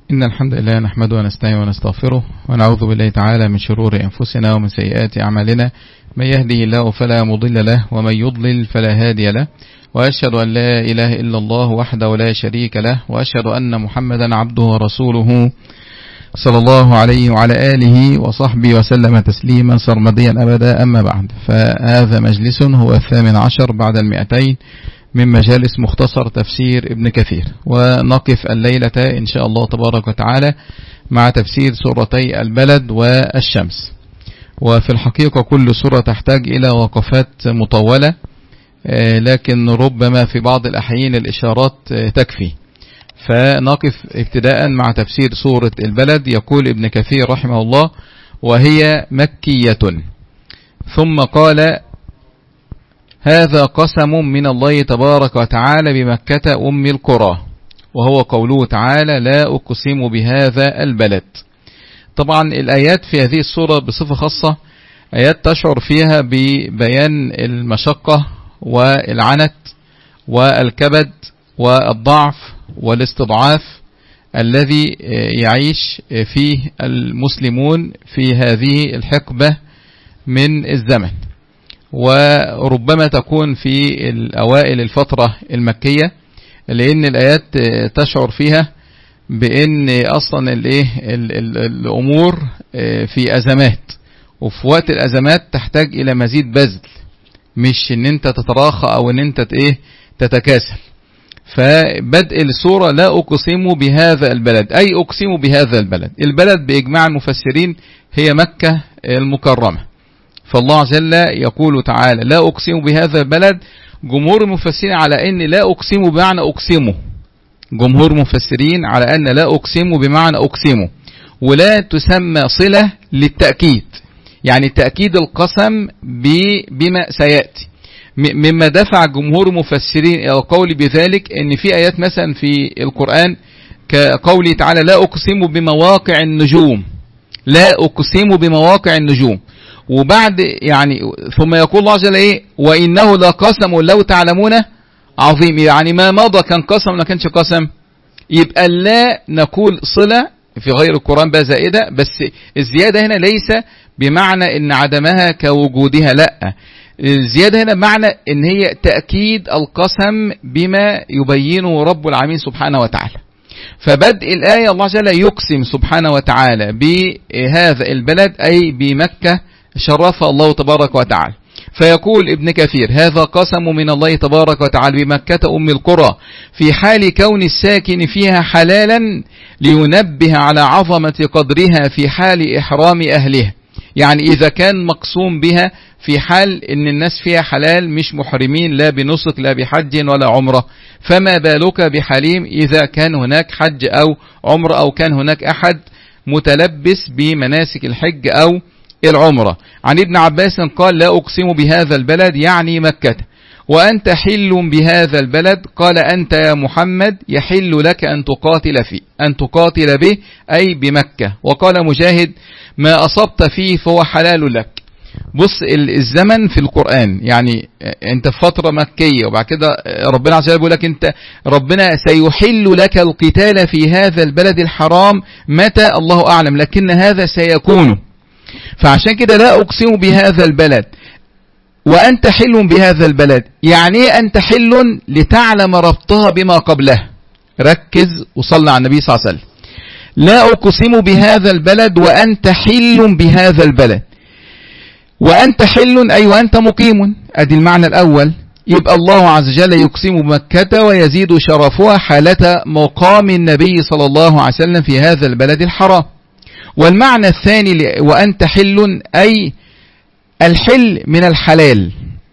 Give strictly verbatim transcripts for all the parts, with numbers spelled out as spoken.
إن الحمد لله نحمده ونستعينه ونستغفره ونعوذ بالله تعالى من شرور أنفسنا ومن سيئات أعمالنا، من يهده الله فلا مضل له ومن يضلل فلا هادي له، وأشهد أن لا إله إلا الله وحده لا شريك له، وأشهد أن محمدا عبده ورسوله صلى الله عليه وعلى آله وصحبه وسلم تسليما سرمديا أبدا. أما بعد، فهذا مجلس هو الثامن عشر بعد المئتين من مجالس مختصر تفسير ابن كثير، ونقف الليلة إن شاء الله تبارك وتعالى مع تفسير سورتي البلد والشمس. وفي الحقيقة كل سورة تحتاج إلى وقفات مطولة، لكن ربما في بعض الأحيان الإشارات تكفي. فنقف ابتداء مع تفسير سورة البلد. يقول ابن كثير رحمه الله: وهي مكية. ثم قال: هذا قسم من الله تبارك وتعالى بمكة أم القرى، وهو قوله تعالى: لا أقسم بهذا البلد. طبعا الآيات في هذه السورة بصفة خاصة آيات تشعر فيها ببيان المشقة والعنت والكبد والضعف والاستضعاف الذي يعيش فيه المسلمون في هذه الحقبة من الزمن، وربما تكون في الأوائل الفترة المكية، لأن الآيات تشعر فيها بأن أصلا الأمور في أزمات، وفي وقت الأزمات تحتاج إلى مزيد بذل، مش أن أنت تتراخى أو أن أنت تتكاسل. فبدء السورة: لا أقسم بهذا البلد، أي أقسم بهذا البلد. البلد بإجماع المفسرين هي مكة المكرمة. فالله جل يقول تعالى: لا أقسم بهذا البلد. جمهور المفسرين على أن لا أقسم بمعنى أقسمه، جمهور المفسرين على أن لا أقسم بمعنى أقسمه، ولا تسمى صلة للتأكيد، يعني تأكيد القسم بما سيأتي. مما دفع جمهور المفسرين إلى القول بذلك أن في آيات مثلا في القرآن كقوله تعالى: لا أقسم بمواقع النجوم، لا أقسم بمواقع النجوم، وبعد يعني ثم يقول الله جل إيه: وإنه لقسم لو تعلمون عظيم، يعني ما مضى كان قسم ولا كانش قسم. يبقى لا نقول صلة في غير القرآن بقى زائدة، بس الزيادة هنا ليس بمعنى إن عدمها كوجودها، لا، الزيادة هنا بمعنى إن هي تأكيد القسم بما يبينه رب العالمين سبحانه وتعالى. فبدء الآية الله جل يقسم سبحانه وتعالى بهذا البلد، أي بمكة شرفها الله تبارك وتعالى. فيقول ابن كثير: هذا قسم من الله تبارك وتعالى بمكة أم القرى في حال كون الساكن فيها حلالا، لينبه على عظمة قدرها في حال إحرام أهلها. يعني إذا كان مقسوم بها في حال إن الناس فيها حلال مش محرمين لا بنسك لا بحج ولا عمرة، فما بالك بحليم إذا كان هناك حج أو عمرة، أو كان هناك أحد متلبس بمناسك الحج أو العمرة. عن ابن عباس قال: لا أقسم بهذا البلد، يعني مكة. وأنت حل بهذا البلد، قال: أنت يا محمد يحل لك أن تقاتل فيه، أن تقاتل به أي بمكة. وقال مجاهد: ما أصبت فيه فهو حلال لك. بص الزمن في القرآن، يعني انت في فترة مكية، وبعد كده ربنا عز وجل يقول لك انت ربنا سيحل لك القتال في هذا البلد الحرام، متى الله أعلم، لكن هذا سيكون. فعشان كده لا أقسم بهذا البلد وأنت حل بهذا البلد، يعني أنت حل لتعلم ربطها بما قبله. ركز وصلى على النبي صلى الله عليه وسلم. لا أقسم بهذا البلد وأنت حل بهذا البلد، وأنت حل أي وأنت مقيم، أدي المعنى الأول. يبقى الله عز وجل يقسم بمكة ويزيد شرفها حالة مقام النبي صلى الله عليه وسلم في هذا البلد الحرام. والمعنى الثاني وأنت حل أي الحل من الحلال،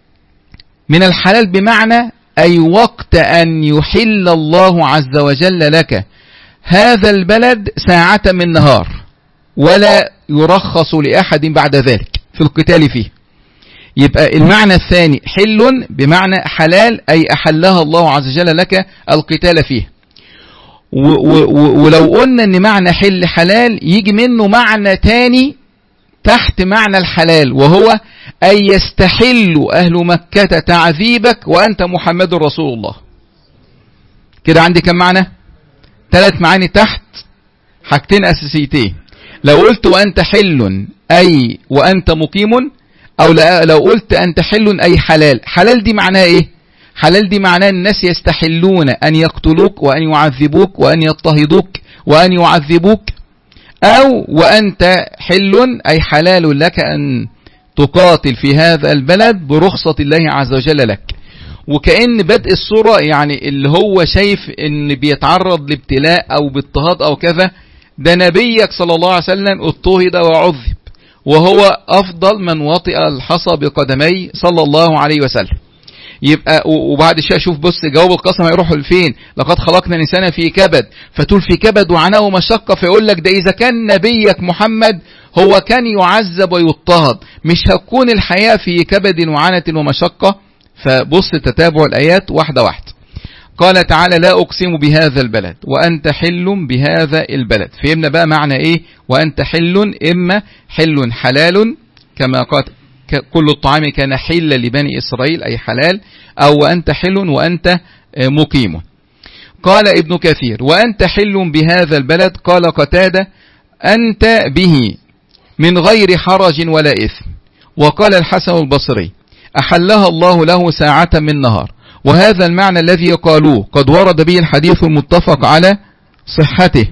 من الحلال بمعنى أي وقت أن يحل الله عز وجل لك هذا البلد ساعة من نهار، ولا يرخص لأحد بعد ذلك في القتال فيه. يبقى المعنى الثاني حل بمعنى حلال، أي أحلها الله عز وجل لك القتال فيه. ولو قلنا ان معنى حل حلال يجي منه معنى تاني تحت معنى الحلال، وهو أن يستحل أهل مكة تعذيبك وأنت محمد رسول الله. كده عندي كم معنى؟ ثلاث معاني تحت حاجتين أساسيتين. لو قلت وأنت حل أي وأنت مقيم، أو لو قلت أنت حل أي حلال. حلال دي معناها إيه؟ حلال دي معناه الناس يستحلون أن يقتلوك وأن يعذبوك وأن يضطهدوك وأن يعذبوك، أو وأنت حل أي حلال لك أن تقاتل في هذا البلد برخصة الله عز وجل لك. وكأن بدء الصورة يعني اللي هو شايف ان بيتعرض لابتلاء او باضطهاد او كذا، ده نبيك صلى الله عليه وسلم اضطهد وعذب، وهو افضل من وطئ الحصى بقدمي صلى الله عليه وسلم. يبقى وبعد شويه شوف بص جواب القسم هيروحوا لفين؟ لقد خلقنا الانسان في كبد، فتقول في كبد وعناء ومشقه، فيقول لك ده اذا كان نبيك محمد هو كان يعذب ويضطهد، مش هتكون الحياه في كبد وعنة ومشقه. فبص تتابع الآيات واحدة واحدة. قال تعالى لا أقسم بهذا البلد وأنت حل بهذا البلد. فهمنا بقى معنى إيه وأنت حل؟ إما حل حلال كما قال كل الطعام كان حل لبني إسرائيل أي حلال، أو وأنت حل وأنت مقيم. قال ابن كثير وأنت حل بهذا البلد. قال قتادة أنت به من غير حرج ولا إثم. وقال الحسن البصري أحلها الله له ساعة من نهار. وهذا المعنى الذي قالوه قد ورد به الحديث المتفق على صحته،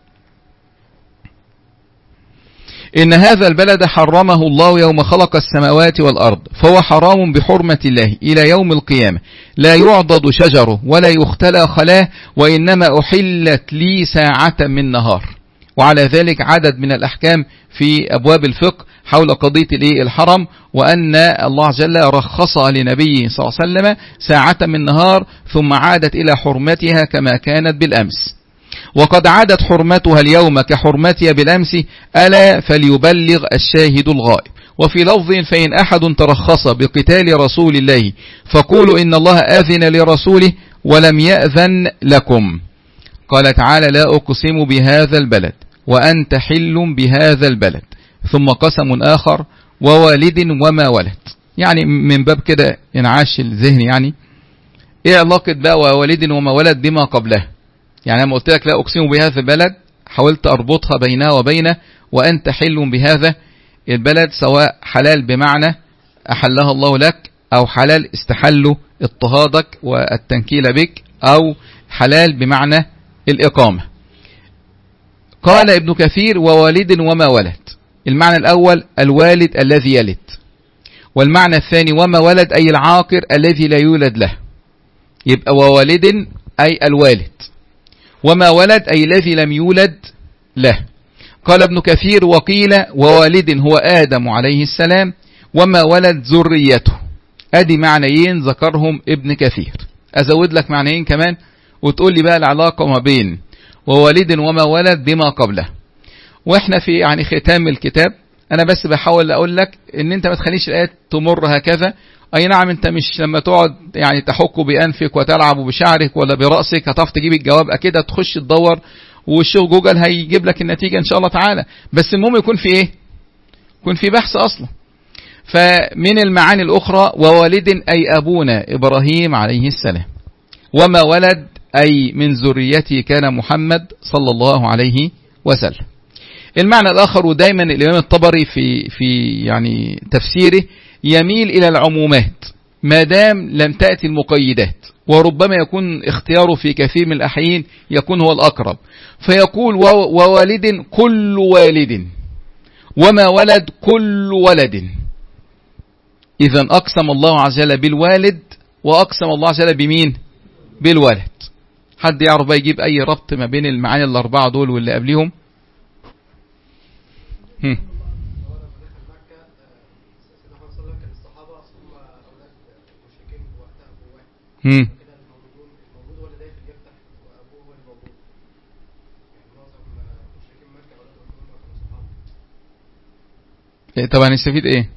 إن هذا البلد حرمه الله يوم خلق السماوات والأرض، فهو حرام بحرمة الله إلى يوم القيامة، لا يعضد شجره ولا يختلى خلاه، وإنما أحلت لي ساعة من نهار. وعلى ذلك عدد من الأحكام في أبواب الفقه حول قضية الحرم، وأن الله جل رخص لنبيه صلى الله عليه وسلم ساعة من نهار ثم عادت إلى حرمتها كما كانت بالأمس. وقد عادت حرمتها اليوم كحرمتها بالأمس، ألا فليبلغ الشاهد الغائب. وفي لفظ فإن أحد ترخص بقتال رسول الله فقولوا إن الله آذن لرسوله ولم يأذن لكم. قال تعالى لا أقسم بهذا البلد وأنت حل بهذا البلد. ثم قسم آخر ووالد وما ولد. يعني من باب كده انعاش الذهن، يعني ايه علاقة بقى ووالد وما ولد بما قبله؟ يعني لما قلت لك لا أقسم بهذا البلد حاولت أربطها بينها وبين وأنت حل بهذا البلد، سواء حلال بمعنى أحلها الله لك، أو حلال استحلوا اضطهادك والتنكيل بك، أو حلال بمعنى الإقامة. قال ابن كثير ووالد وما ولد. المعنى الأول الوالد الذي يلد، والمعنى الثاني وما ولد أي العاقر الذي لا يولد له. يبقى ووالد أي الوالد، وما ولد أي الذي لم يولد له. قال ابن كثير وقيل ووالد هو آدم عليه السلام، وما ولد ذريته. أدي معنيين ذكرهم ابن كثير. أزود لك معنيين كمان وتقول لي بقى العلاقة ما بين ووالد وما ولد بما قبله. واحنا في يعني ختام الكتاب، انا بس بحاول اقول لك ان انت ما تخليش الايات تمر هكذا. اي نعم انت مش لما تقعد يعني تحك بانفك وتلعب بشعرك ولا براسك هتعرف تجيب الجواب، اكيد هتخش تدور والشغل جوجل هيجيب لك النتيجه ان شاء الله تعالى. بس المهم يكون في ايه؟ يكون في بحث اصلا. فمن المعاني الاخرى ووالد اي ابونا ابراهيم عليه السلام، وما ولد اي من ذريته كان محمد صلى الله عليه وسلم. المعنى الآخر، ودايما الإمام الطبري في في يعني تفسيره يميل إلى العمومات ما دام لم تأتي المقيدات، وربما يكون اختياره في كثير من الأحيان يكون هو الأقرب، فيقول ووالد كل والد، وما ولد كل ولد. إذا أقسم الله عز وجل بالوالد، وأقسم الله عز وجل بمين؟ بالولد. حد يعرف بقى يجيب أي ربط ما بين المعاني الأربعة دول واللي قبلهم؟ هم. هم. طبعا نستفيد ايه؟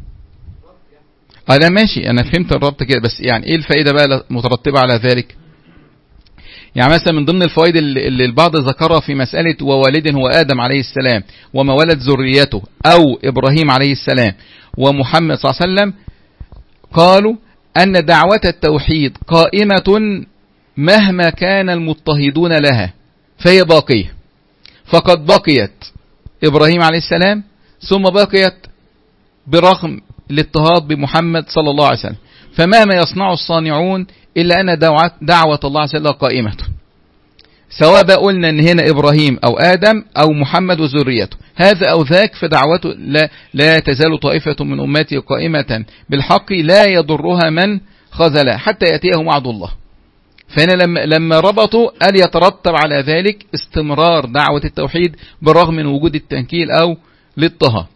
انا ماشي، انا فهمت الربط كده، بس يعني ايه الفائدة بقى مترتبة على ذلك؟ يعني مثلا من ضمن الفوائد اللي البعض ذكرها في مسألة ووالد هو آدم عليه السلام وما ولد ذريته، أو إبراهيم عليه السلام ومحمد صلى الله عليه وسلم، قالوا أن دعوة التوحيد قائمة مهما كان المضطهدون لها، فهي باقية. فقد بقيت إبراهيم عليه السلام، ثم بقيت برغم الاضطهاد بمحمد صلى الله عليه وسلم. فمهما يصنع الصانعون إلا أن دعوة الله عز وجل قائمة، سواء بقى قلنا أن هنا إبراهيم أو آدم أو محمد وذريته، هذا أو ذاك فدعوته لا, لا تزال طائفة من أمتي قائمة بالحق لا يضرها من خذلها حتى يأتيهم وعد الله. فهنا لما, لما ربطوا قال يترتب على ذلك استمرار دعوة التوحيد بالرغم من وجود التنكيل أو الاضطهاد.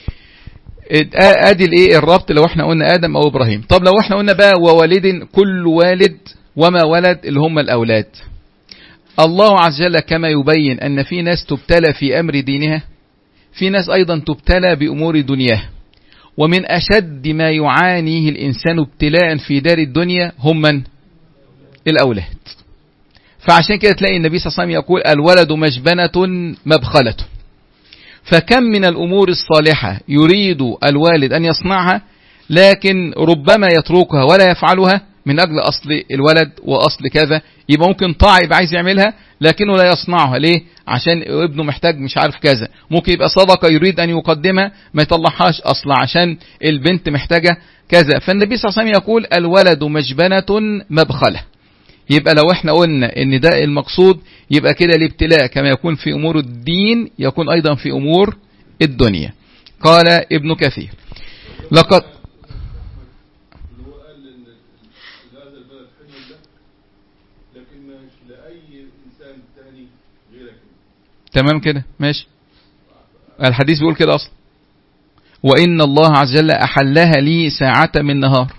ادي الايه الربط لو احنا قلنا آدم أو إبراهيم. طب لو احنا قلنا بقى ووالد، كل والد وما ولد اللي هم الأولاد. الله عز وجل كما يبين أن في ناس تبتلى في أمر دينها، في ناس أيضا تبتلى بأمور دنياها. ومن أشد ما يعانيه الإنسان ابتلاء في دار الدنيا هم من؟ الأولاد. فعشان كده تلاقي النبي صلى الله عليه وسلم يقول الولد مجبنة مبخلة. فكم من الأمور الصالحة يريد الوالد أن يصنعها لكن ربما يتركها ولا يفعلها من أجل أصل الولد وأصل كذا. يبقى ممكن طاعة يبقى عايز يعملها لكنه لا يصنعها. ليه؟ عشان ابنه محتاج مش عارف كذا. ممكن يبقى صدقة يريد أن يقدمها ما يطلعهاش أصلا عشان البنت محتاجة كذا. فالنبي صلى الله عليه وسلم يقول الولد مجبنة مبخلة. يبقى لو احنا قلنا ان ده المقصود يبقى كده الابتلاء كما يكون في امور الدين يكون ايضا في امور الدنيا. قال ابن كثير لقد تمام كده ماشي. الحديث بيقول كده اصلا وان الله عز وجل احلها لي ساعة من نهار.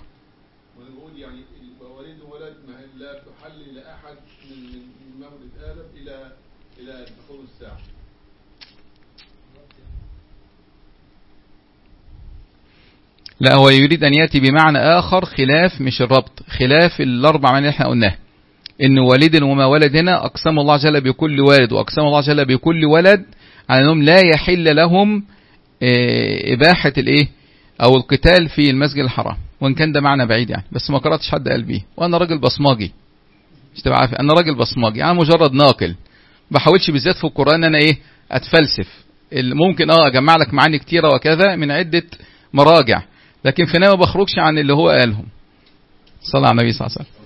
لا هو يريد أن يأتي بمعنى آخر خلاف مش الربط، خلاف الأربع معنى اللي احنا قلناه إن والد وما ولد هنا أقسم الله عز وجل بكل والد وأقسم الله عز وجل بكل ولد على أنهم لا يحل لهم إباحة الإيه أو القتال في المسجد الحرام، وإن كان ده معنى بعيد يعني بس ما قرأتش حد قال بيه. وأنا راجل بصماجي مش تبقى عارف أنا راجل بصماجي، أنا مجرد ناقل بحاولش بالذات في القرآن أنا إيه أتفلسف. ممكن أه أجمع لك معاني كتيرة وكذا من عدة مراجع لكن في ما بخرجش عن اللي هو قالهم. صلى على النبي صلى الله عليه وسلم.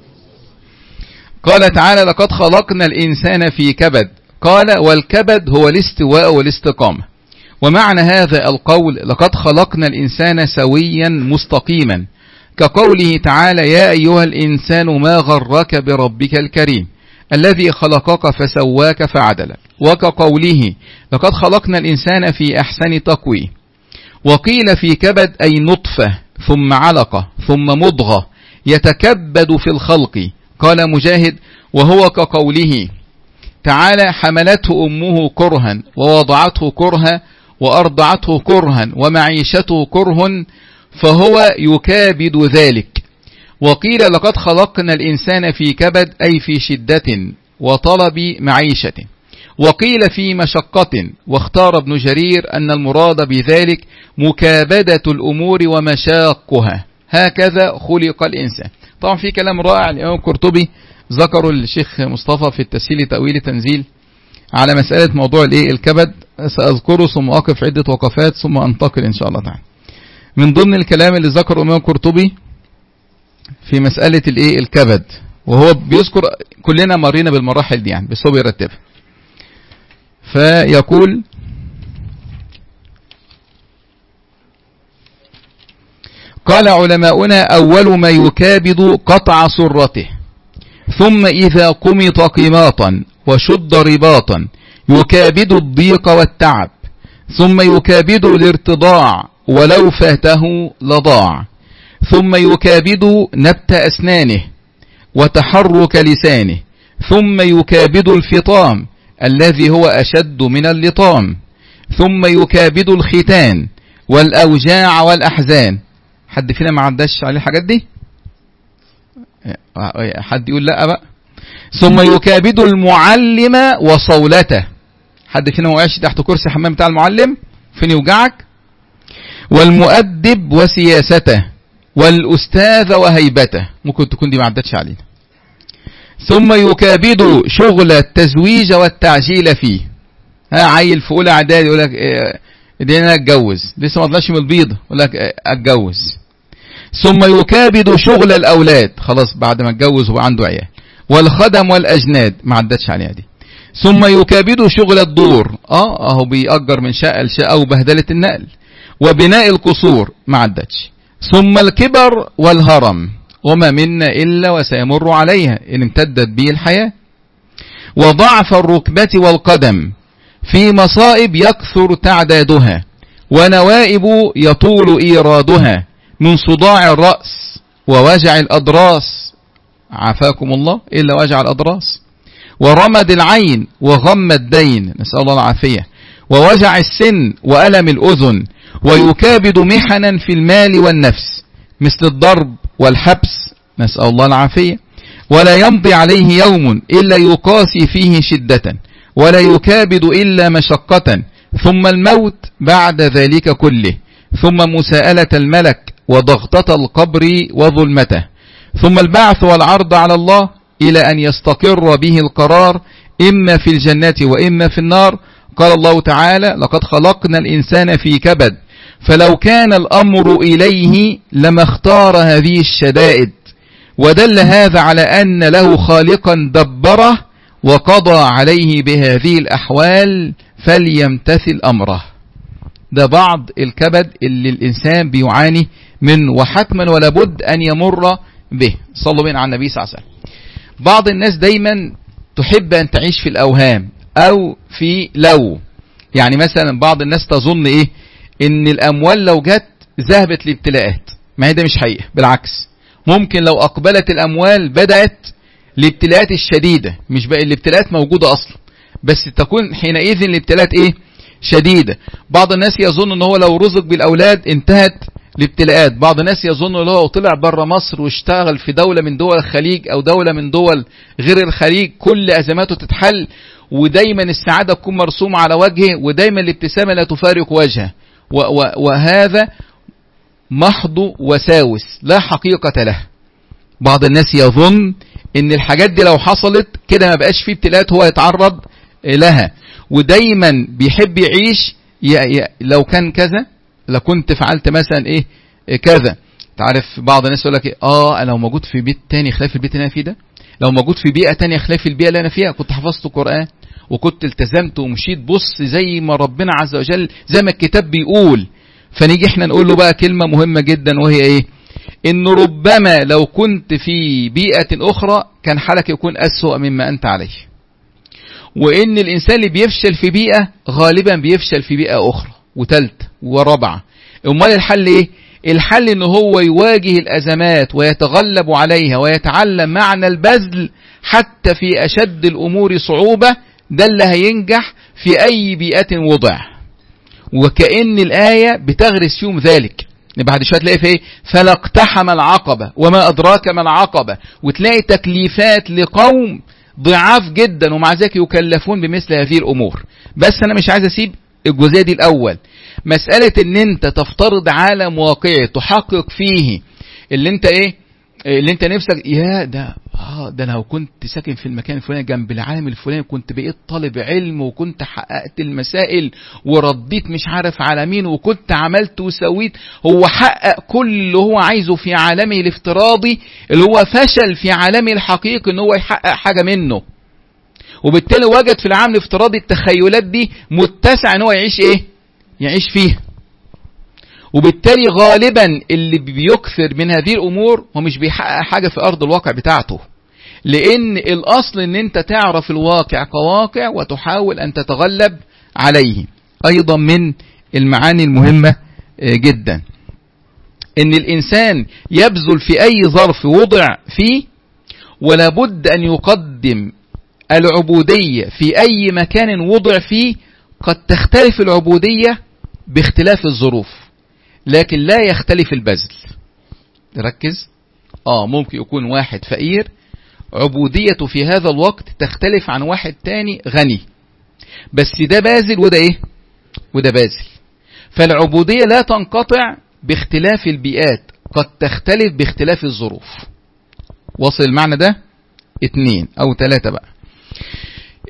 قال تعالى لقد خلقنا الإنسان في كبد. قال والكبد هو الاستواء والاستقامة. ومعنى هذا القول لقد خلقنا الإنسان سويا مستقيما كقوله تعالى يا أيها الإنسان ما غرك بربك الكريم الذي خلقك فسواك فعدلك. وكقوله لقد خلقنا الإنسان في أحسن تقويم. وقيل في كبد أي نطفة ثم علقة ثم مضغة يتكبد في الخلق. قال مجاهد وهو كقوله تعالى حملته أمه كرها ووضعته كرها وأرضعته كرها ومعيشته كره فهو يكابد ذلك. وقيل لقد خلقنا الإنسان في كبد أي في شدة وطلب معيشة. وقيل في مشقة. واختار ابن جرير أن المراد بذلك مكابدة الأمور ومشاقها هكذا خلق الإنسان. طبعا في كلام رائع الإمام القرطبي ذكروا الشيخ مصطفى في التسهيل تأويل تنزيل على مسألة موضوع الإيه الكبد. سأذكره ثم أقف عدة وقفات ثم أنتقل إن شاء الله تعالى. من ضمن الكلام اللي ذكره الإمام القرطبي في مسألة الإيه الكبد وهو بيذكر كلنا مرينا بالمراحل دي يعني بس هو بيرتبها. فيقول قال علماؤنا أول ما يكابد قطع سرته ثم إذا قمط قماطا وشد رباطا يكابد الضيق والتعب ثم يكابد الارتضاع ولو فاته لضاع ثم يكابد نبت أسنانه وتحرك لسانه ثم يكابد الفطام الذي هو أشد من اللطام ثم يكابد الختان والأوجاع والأحزان. حد فينا ما عداش عليه الحاجات دي؟ حد يقول لا بقى. ثم يكابد المعلم وصولته. حد فينا ما وقعش تحت كرسي حمام بتاع المعلم فين يوجعك؟ والمؤدب وسياسته والأستاذ وهيبته. ممكن تكون دي ما عدتش علينا. ثم يكابد شغل التزويج والتعجيل فيه. ها عيل في اولى اعدادي يقول لك إيه دي انا اتجوز، لسه ما طلعش من البيضه يقول لك إيه اتجوز. ثم يكابد شغل الاولاد، خلاص بعد ما اتجوز وبقى عنده عيال، والخدم والاجناد ما عدتش عليها دي. ثم يكابد شغل الدور، اه اهو بيأجر من شقه لشقه وبهدله النقل، وبناء القصور ما عدتش. ثم الكبر والهرم، وما منا الا وسيمر عليها ان امتدت به الحياه. وضعف الركبه والقدم، في مصائب يكثر تعدادها، ونوائب يطول ايرادها، من صداع الراس ووجع الاضراس، عافاكم الله الا وجع الاضراس، ورمد العين وغم الدين، نسأل الله العافية، ووجع السن وألم الأذن. ويكابد محنا في المال والنفس، مثل الضرب والحبس، نسأل الله العافية. ولا يمضي عليه يوم إلا يقاسي فيه شدة، ولا يكابد إلا مشقة، ثم الموت بعد ذلك كله، ثم مساءلة الملك وضغطة القبر وظلمته، ثم البعث والعرض على الله إلى أن يستقر به القرار إما في الجنة وإما في النار. قال الله تعالى: لقد خلقنا الإنسان في كبد، فلو كان الأمر إليه لما اختار هذه الشدائد. ودل هذا على أن له خالقا دبره وقضى عليه بهذه الأحوال فليمتثل أمره. ده بعض الكبد اللي الإنسان بيعاني منه، وحتما ولا بد أن يمر به. صلوا بين على النبي صلى الله عليه وسلم. بعض الناس دايما تحب أن تعيش في الأوهام أو في لو، يعني مثلا بعض الناس تظن إيه إن الأموال لو جت ذهبت لابتلاءات، ما هي ده مش حقيقة، بالعكس ممكن لو أقبلت الأموال بدأت الابتلاءات الشديدة، مش بقى الابتلاءات موجودة أصلا، بس تكون حينئذ الابتلاءات إيه شديدة. بعض الناس يظن إن هو لو رزق بالأولاد انتهت الابتلاءات، بعض الناس يظن إن هو طلع بره مصر واشتغل في دولة من دول الخليج أو دولة من دول غير الخليج كل أزماته تتحل، ودايما السعادة تكون مرسومة على وجهه، ودايما الابتسامة لا تفارق وجهه، وهذا محض وساوس لا حقيقة له. بعض الناس يظن ان الحاجات دي لو حصلت كده ما بقاش فيه ابتلاءات هو يتعرض لها، ودايما بيحب يعيش لو كان كذا لو كنت فعلت مثلا ايه كذا. تعرف بعض الناس يقول لك إيه؟ اه انا لو موجود في بيت تاني خلاف البيت اللي انا فيه ده، لو موجود في بيئة تانية خلاف البيئة اللي انا فيها، كنت حفظت القرآن وكنت التزمت ومشيت بص زي ما ربنا عز وجل زي ما الكتاب بيقول. فنيجي احنا نقول له بقى كلمة مهمة جدا، وهي ايه؟ ان ربما لو كنت في بيئة اخرى كان حالك يكون اسوأ مما انت عليه، وان الانسان اللي بيفشل في بيئة غالبا بيفشل في بيئة اخرى وثالثة ورابعة. امال الحل ايه؟ الحل ان هو يواجه الازمات ويتغلب عليها ويتعلم معنى البذل حتى في اشد الامور صعوبة، ده اللي هينجح في اي بيئة وضع. وكأن الآية بتغرس فيهم ذلك. بعد شوية تلاقي في ايه؟ فلاقتحم العقبة وما أدراك ما العقبة، وتلاقي تكليفات لقوم ضعاف جدا ومع ذلك يكلفون بمثل هذه الأمور. بس أنا مش عايز أسيب الجزئية دي الأول، مسألة ان انت تفترض عالم واقعي تحقق فيه اللي انت ايه اللي انت نفسك يا ده اه ده لو كنت ساكن في المكان الفلاني جنب العالم الفلاني كنت بقيت طالب علم وكنت حققت المسائل ورديت مش عارف على مين وكنت عملت وسويت. هو حقق كل اللي هو عايزه في عالمه الافتراضي، اللي هو فشل في عالمه الحقيقي ان هو يحقق حاجة منه، وبالتالي وجد في العالم الافتراضي التخيلات دي متسع ان هو يعيش ايه يعيش فيه. وبالتالي غالبا اللي بيكثر من هذه الامور هو مش بيحقق حاجة في ارض الواقع بتاعته، لان الاصل ان انت تعرف الواقع كواقع وتحاول ان تتغلب عليه. ايضا من المعاني المهمة جدا ان الانسان يبذل في اي ظرف وضع فيه، ولا بد ان يقدم العبودية في اي مكان وضع فيه. قد تختلف العبودية باختلاف الظروف، لكن لا يختلف البذل. ركز، اه ممكن يكون واحد فقير عبوديته في هذا الوقت تختلف عن واحد تاني غني، بس ده باذل وده ايه وده باذل. فالعبودية لا تنقطع باختلاف البيئات، قد تختلف باختلاف الظروف. وصل المعنى ده؟ اتنين او ثلاثة بقى.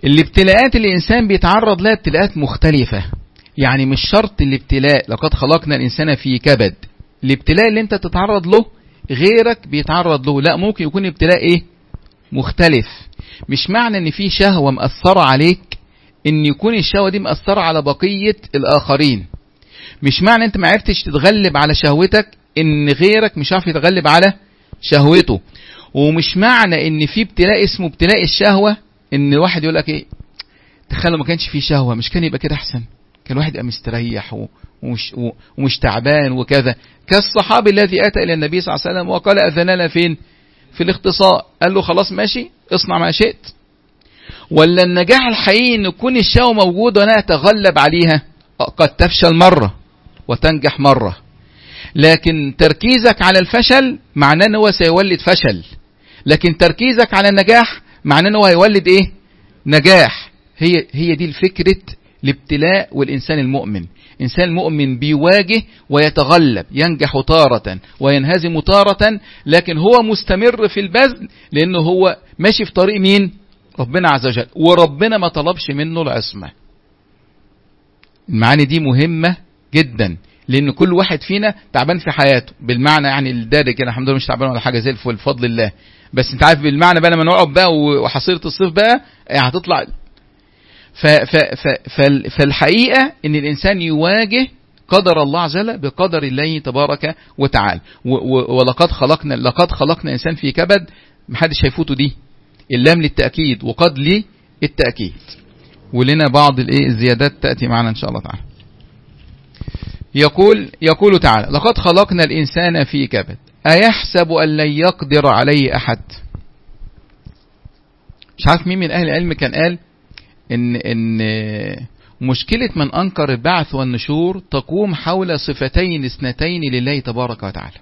الابتلاءات اللي الإنسان بيتعرض لها ابتلاءات مختلفة، يعني مش شرط الابتلاء لقد خلقنا الإنسان في كبد، الابتلاء اللي انت تتعرض له غيرك بيتعرض له، لا ممكن يكون ابتلاء ايه مختلف. مش معنى ان في شهوة مأثرة عليك ان يكون الشهوة دي مأثرة على بقية الآخرين. مش معنى انت ما عرفتش تتغلب على شهوتك ان غيرك مش عارف يتغلب على شهوته. ومش معنى ان في ابتلاء اسمه ابتلاء الشهوة ان واحد يقول لك ايه تخيل ما كانش في شهوة مش كان يبقى كده احسن، كان الواحد يبقى مستريح ومش, ومش تعبان وكذا. كالصحابي الذي اتى الى النبي صلى الله عليه وسلم وقال اذن لنا فين في الاختصاء، قال له خلاص ماشي اصنع ما شئت. ولا النجاح الحقيقي ان تكون الشهوة موجودة وانا اتغلب عليها، قد تفشل مرة وتنجح مرة، لكن تركيزك على الفشل معناه ان هو سيولد فشل، لكن تركيزك على النجاح معناه ان هو هيولد ايه نجاح. هي هي دي الفكرة الابتلاء. والإنسان المؤمن إنسان المؤمن بيواجه ويتغلب، ينجح تارة وينهزم تارة، لكن هو مستمر في البذل لأنه هو ماشي في طريق مين؟ ربنا عز وجل، وربنا ما طلبش منه العصمة. المعاني دي مهمة جدا، لأن كل واحد فينا تعبان في حياته بالمعنى يعني الدارج كده، الحمد لله مش تعبان ولا حاجة زي الفل بفضل الله، بس انت عارف بالمعنى بقى لما نقعد بقى وحصيرة الصيف بقى هتطلع. ف ف ف فالحقيقة ان الانسان يواجه قدر الله عز وجل بقدر الله تبارك وتعالى. ولقد خلقنا لقد خلقنا انسان في كبد، محدش هيفوته دي، اللام للتأكيد وقد للتأكيد، ولنا بعض الايه الزيادات تأتي معنا ان شاء الله تعالى. يقول يقول تعالى لقد خلقنا الانسان في كبد ايحسب ان لن يقدر عليه احد. مش عارف مين من اهل العلم كان قال ان ان مشكلة من انكر البعث والنشور تقوم حول صفتين اثنتين لله تبارك وتعالى.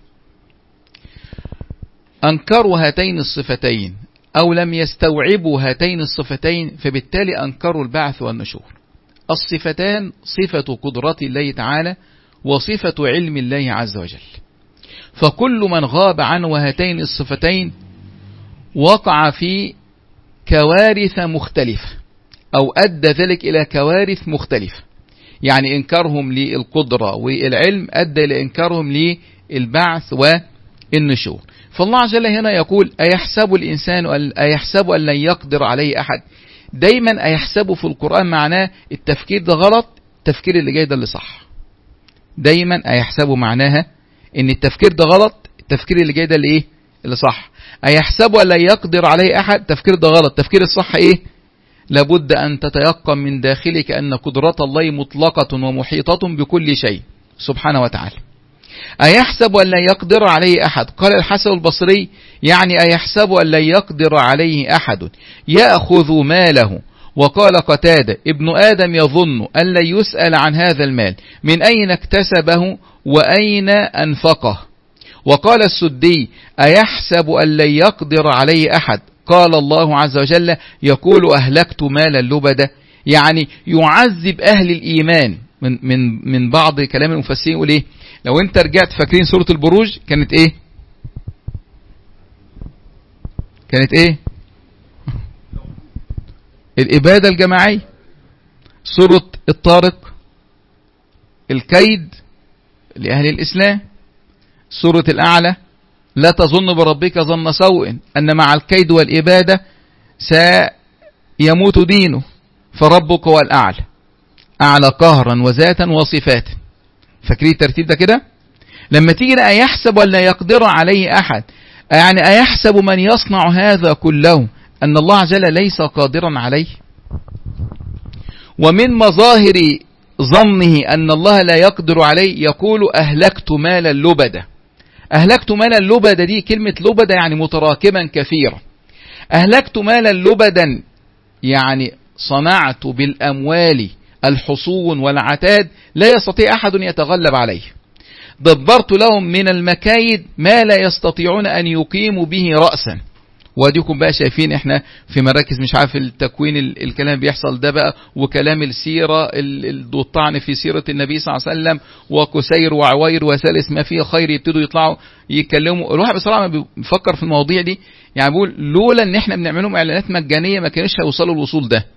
انكروا هاتين الصفتين او لم يستوعبوا هاتين الصفتين، فبالتالي انكروا البعث والنشور. الصفتان صفة قدرة الله تعالى وصفة علم الله عز وجل، فكل من غاب عنه هاتين الصفتين وقع في كوارث مختلفة أو أدى ذلك إلى كوارث مختلفة. يعني إنكارهم للقدرة والعلم أدى إلى إنكارهم للبعث والنشور. فالله عز وجل هنا يقول أيحسب الإنسان أيحسب أن لن يقدر عليه أحد. دايما أيحسبه في القرآن معناه التفكير ده غلط، التفكير اللي جاي ده اللي صح. دايما أيحسبه معناها إن التفكير ده غلط، التفكير اللي جاي ده اللي إيه اللي صح. أيحسب أن لن يقدر عليه أحد، التفكير ده غلط، التفكير الصح إيه؟ لابد أن تتيقن من داخلك أن قدرة الله مطلقة ومحيطة بكل شيء سبحانه وتعالى. أيحسب أن لن يقدر عليه أحد، قال الحسن البصري يعني أيحسب أن لن يقدر عليه أحد يأخذ ماله. وقال قتادة ابن آدم يظن أن لن يسأل عن هذا المال من أين اكتسبه وأين أنفقه. وقال السدي أيحسب أن لن يقدر عليه أحد، قال الله عز وجل يقول أهلكت مالا لبدا، يعني يعذب أهل الإيمان. من من من بعض كلام المفسرين يقول إيه؟ لو أنت رجعت فاكرين سورة البروج كانت إيه؟ كانت إيه؟ الإبادة الجماعية. سورة الطارق الكيد لأهل الإسلام. سورة الأعلى لا تظن بربك ظن سوء أن مع الكيد والإبادة سيموت دينه فربك هو الأعلى، أعلى قهرا وذاتا وصفات. فاكرين الترتيب ده كده؟ لما تيجي أيحسب ولا يقدر عليه أحد، يعني أيحسب من يصنع هذا كله أن الله عز وجل ليس قادرا عليه. ومن مظاهر ظنه أن الله لا يقدر عليه يقول أهلكت مالا لبدا. أهلكت مالا لبدا دي كلمة لبدا يعني متراكما كثيرا. أهلكت مالا لبدا يعني صنعت بالأموال الحصون والعتاد لا يستطيع أحد يتغلب عليه. دبرت لهم من المكايد ما لا يستطيعون أن يقيموا به رأسا. واديكم بقى شايفين احنا في مراكز مش عارف التكوين الكلام بيحصل ده بقى، وكلام السيرة الطعن في سيرة النبي صلى الله عليه وسلم وكسير وعوير وثالث ما فيه خير يبتدوا يطلعوا يتكلموا. الواحد بصراحة ما بيفكر في المواضيع دي، يعني بيقول لولا ان احنا بنعملهم اعلانات مجانية ما كانش هيوصلوا الوصول ده.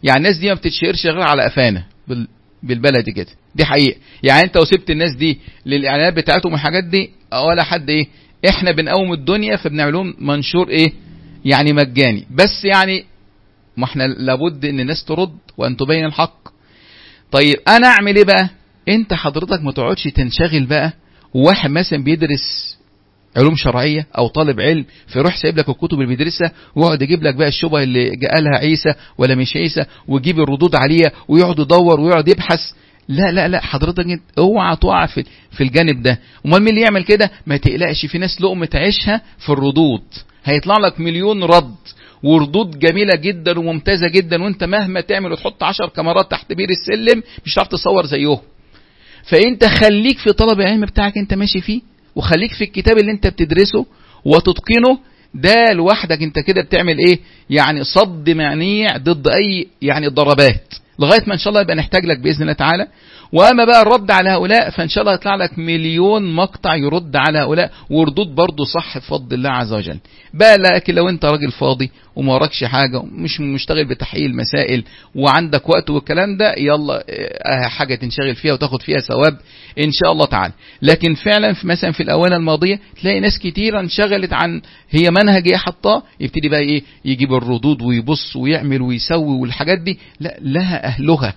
يعني الناس دي ما بتتشهرش غير على قفانا بالبلدي كده، دي حقيقة. يعني انت وسبت الناس دي للاعلانات بتاعتهم والحاجات دي ولا حد ايه، احنا بنقوم الدنيا فبنعملهم منشور ايه يعني مجاني بس. يعني ما احنا لابد ان الناس ترد وان تبين الحق. طيب انا اعمل ايه بقى؟ انت حضرتك ما تقعدش تنشغل بقى، وواحد مثلا بيدرس علوم شرعية او طالب علم فيروح سايب لك الكتب اللي بيدرسها ويقعد يجيب لك بقى الشبهة اللي قالها عيسى ولا مش عيسى ويجيب الردود عليها ويقعد يدور ويقعد يبحث. لا لا لا حضرتك اوعى تقع في في الجانب ده. امال مين اللي يعمل كده؟ ما تقلقش، في ناس لقمة عيشها في الردود، هيطلع لك مليون رد وردود جميلة جدا وممتازة جدا، وانت مهما تعمل وتحط عشر كاميرات تحت بير السلم مش هتعرف تصور زيهم. فانت خليك في طلب العلم بتاعك انت ماشي فيه، وخليك في الكتاب اللي انت بتدرسه وتتقنه. ده لوحدك انت كده بتعمل ايه يعني صد منيع ضد اي يعني ضربات، لغاية ما ان شاء الله يبقى نحتاج لك بإذن الله تعالى. واما بقى الرد على هؤلاء فان شاء الله يطلع لك مليون مقطع يرد على هؤلاء وردود برضو صح بفضل الله عز وجل بقى. لكن لو انت راجل فاضي وما وراكش حاجة ومش مشتغل بتحقيق المسائل وعندك وقت والكلام ده، يلا حاجة تنشغل فيها وتاخد فيها ثواب ان شاء الله تعالى. لكن فعلا في مثلا في الاونه الماضية تلاقي ناس كتير انشغلت عن هي منهج ايه حطاه، يبتدي بقى ايه يجيب الردود ويبص ويعمل ويسوي والحاجات دي. لا، لها اهلها،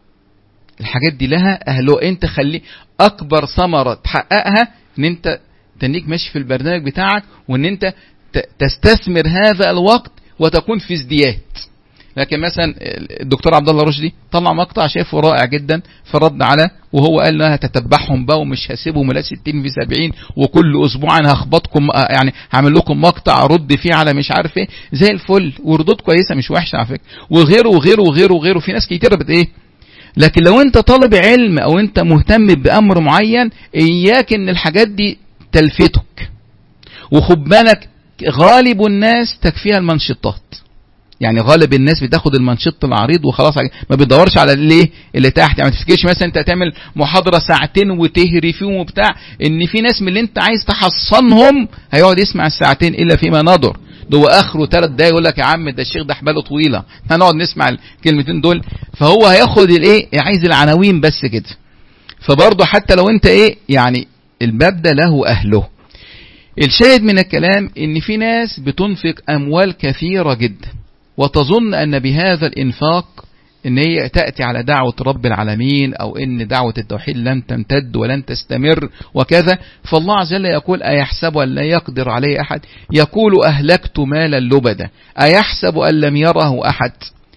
الحاجات دي لها اهله. انت خلي اكبر ثمرة تحققها ان انت تنيك ماشي في البرنامج بتاعك، وان انت تستثمر هذا الوقت وتكون في ازدياد. لكن مثلا الدكتور عبد الله رشدي طلع مقطع شايفه رائع جدا فرد على، وهو قال انها هتتبعهم بقى ومش هسيبهم لا ستين في سبعين، وكل اسبوع انا هخبطكم يعني هعمل لكم مقطع رد فيه على مش عارف ايه زي الفل، وردود كويسه مش وحشه على فكره، وغيره وغيره وغيره وغيره. في ناس كتير بت ايه. لكن لو انت طالب علم او انت مهتم بامر معين، اياك ان الحاجات دي تلفتك. وخد بالك غالب الناس تكفيها المنشطات، يعني غالب الناس بتاخد المنشط العريض وخلاص ما بيدورش على الايه اللي تحت. يعني ما تفكرش مثلا انت هتعمل محاضره ساعتين وتهري فيهم وبتاع، ان في ناس من اللي انت عايز تحصنهم هيقعد يسمع الساعتين الا فيما نظر، ده اخره ثلاث دقايق يقول لك يا عم ده الشيخ ده حباله طويله هنقعد نسمع الكلمتين دول. فهو هياخد الايه عايز العناوين بس كده. فبرضه حتى لو انت ايه يعني الباب ده له اهله. الشاهد من الكلام ان في ناس بتنفق اموال كثيره جدا وتظن ان بهذا الانفاق ان هي تأتي على دعوة رب العالمين او ان دعوة التوحيد لن تمتد ولن تستمر وكذا. فالله عز وجل يقول ايحسب ان لا يقدر عليه احد، يقول اهلكت مالا لبدا، ايحسب ان لم يره احد.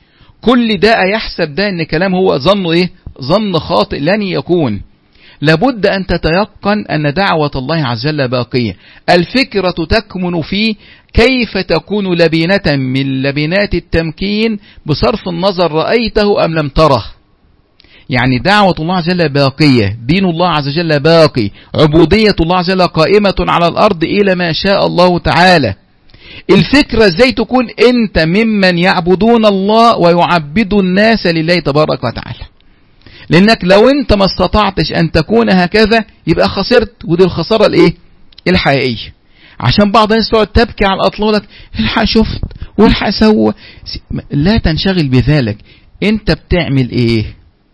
كل ده ايحسب ده ان كلام هو ظنه ايه ظن خاطئ لن يكون. لابد ان تتيقن ان دعوة الله عز وجل باقية. الفكرة تكمن في كيف تكون لبنة من لبنات التمكين بصرف النظر رأيته أم لم تره. يعني دعوة الله عز وجل باقية، دين الله عز وجل باقي، عبودية الله عز وجل قائمة على الأرض إلى ما شاء الله تعالى. الفكرة ازاي تكون انت ممن يعبدون الله ويعبد الناس لله تبارك وتعالى. لانك لو انت ما استطعتش ان تكون هكذا يبقى خسرت، ودي الخسارة الايه الحقيقية. عشان بعض الناس تقعد تبكي على الاطلال لك الحق شفت والحق سوى. لا تنشغل بذلك، انت بتعمل ايه؟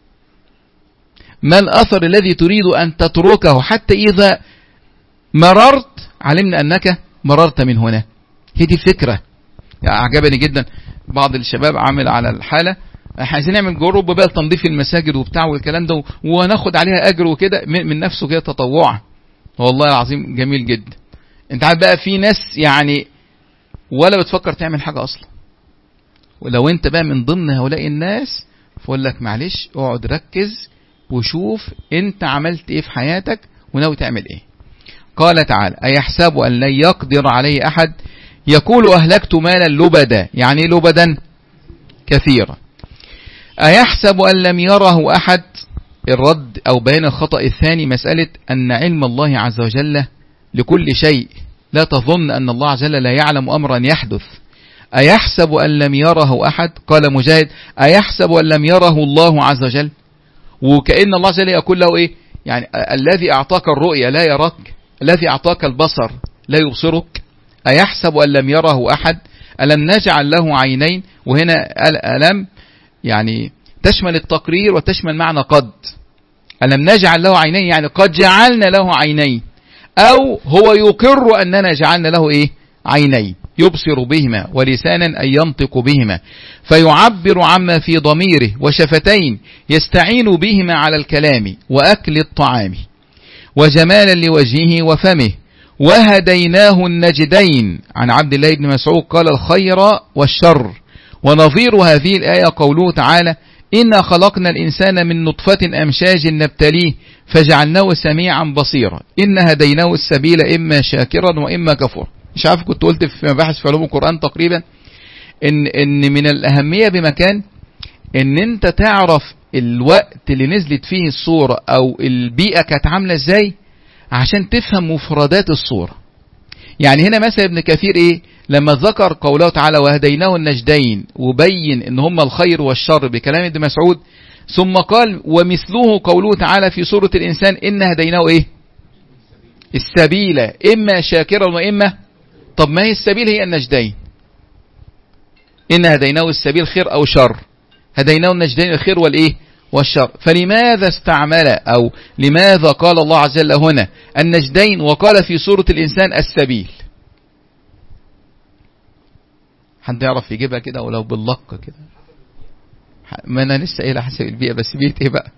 ما الاثر الذي تريد ان تتركه حتى اذا مررت علمنا انك مررت من هنا. هي دي الفكرة. يعني عجبني جدا بعض الشباب عامل على الحالة عايزين نعمل جروب بقى تنظيف المساجد وبتاع والكلام ده وناخد عليها اجر وكده من نفسه كده تطوعا. والله العظيم جميل جدا. انت عارف بقى في ناس يعني ولا بتفكر تعمل حاجة اصلا. ولو انت بقى من ضمن هؤلاء الناس فقول لك معلش اقعد ركز وشوف انت عملت ايه في حياتك وناوي تعمل ايه. قال تعالى ايحسب ان لن يقدر عليه احد، يقول اهلكت مالا لبدا. يعني ايه لبدا؟ كثيرا. ايحسب ان لم يره احد. الرد او بيان الخطأ الثاني مسألة ان علم الله عز وجل لكل شيء. لا تظن ان الله عز وجل لا يعلم امرا يحدث. ايحسب ان لم يره احد. قال مجاهد ايحسب ان لم يره الله عز وجل. وكأن الله عز وجل يقول له ايه يعني الذي اعطاك الرؤية لا يراك، الذي اعطاك البصر لا يبصرك. ايحسب ان لم يره احد. الم نجعل له عينين. وهنا الم يعني تشمل التقرير وتشمل معنى قد. ألم نجعل له عينين، يعني قد جعلنا له عينين، أو هو يقر أننا جعلنا له إيه؟ عينين يبصر بهما، ولسانا أن ينطق بهما، فيعبر عما في ضميره، وشفتين يستعين بهما على الكلام وأكل الطعام، وجمالا لوجهه وفمه، وهديناه النجدين. عن عبد الله بن مسعود قال: الخير والشر. ونظير هذه الآية قوله تعالى: إنا خلقنا الإنسان من نطفة أمشاج نبتليه فجعلناه سميعا بصيرا إن هديناه السبيل إما شاكرا وإما كفورا. مش عارف كنت قلت في مباحث في علوم القرآن تقريبا إن, إن من الأهمية بمكان إن أنت تعرف الوقت اللي نزلت فيه الصورة أو البيئة كانت عاملة إزاي عشان تفهم مفردات الصورة. يعني هنا مثلا ابن كثير إيه لما ذكر قوله تعالى: وهديناه النجدين، وبين إن هم الخير والشر بكلام ابن مسعود، ثم قال: ومثله قوله تعالى في سورة الإنسان: إن هديناه إيه؟ السبيل إما شاكرا وإما. طب ما هي السبيل؟ هي النجدين. إن هديناه السبيل خير أو شر، هديناه النجدين الخير والإيه؟ والشر. فلماذا استعمل أو لماذا قال الله عز وجل هنا النجدين وقال في سورة الإنسان السبيل؟ حد يعرف يجيبها كده ولو باللق كده؟ ما أنا لسه قايل حسب البيئة، بس بيئة إيه بقى؟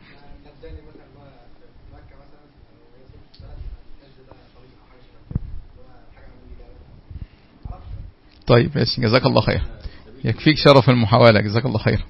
طيب ماشي، جزاك الله خير، يكفيك شرف المحاولة، جزاك الله خير.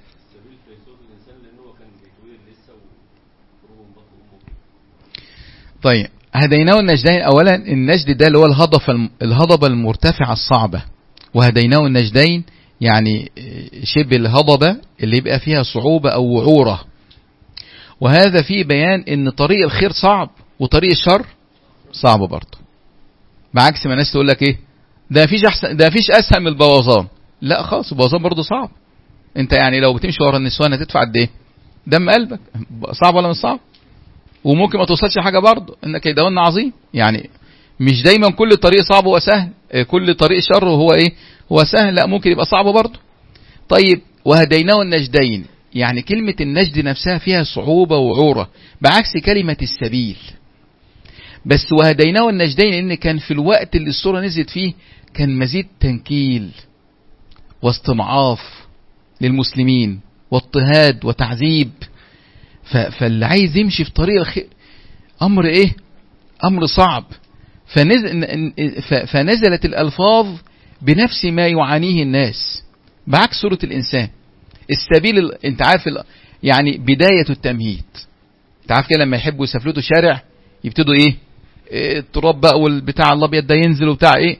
طيب هديناه النجدين. أولا النجد ده اللي هو الهضبة الهضبة المرتفعة الصعبة، وهديناه النجدين يعني شبه الهضبة اللي يبقى فيها صعوبة أو وعورة. وهذا فيه بيان ان طريق الخير صعب وطريق الشر صعب برضه، بعكس ما الناس تقول لك ايه ده فيش احسن، ده فيش اسهل من البوظان. لا خالص، البوظان برضه صعب. انت يعني لو بتمشي ورا النسوان هتدفع قد ايه؟ دم قلبك. صعب ولا مش صعب؟ وممكن ما توصلش حاجه برضه، انك كيدهن عظيم. يعني مش دايما كل طريق صعب هو سهل، كل طريق شر هو ايه هو سهل، لا ممكن يبقى صعب برضه. طيب وهديناه النجدين، يعني كلمة النجد نفسها فيها صعوبة وعورة، بعكس كلمة السبيل. بس وهديناه النجدين ان كان في الوقت اللي السورة نزلت فيه كان مزيد تنكيل واستضعاف للمسلمين واضطهاد وتعذيب. فاللي عايز يمشي في طريق الخير امر ايه امر صعب. فنزل فنزلت الالفاظ بنفس ما يعانيه الناس، بعكس سورة الانسان. السبيل انت عارف يعني بداية التمهيد. انت عارف كده لما يحبوا يسفلتوا شارع يبتدوا ايه التراب بقى والبتاع الابيض ده ينزل وبتاع ايه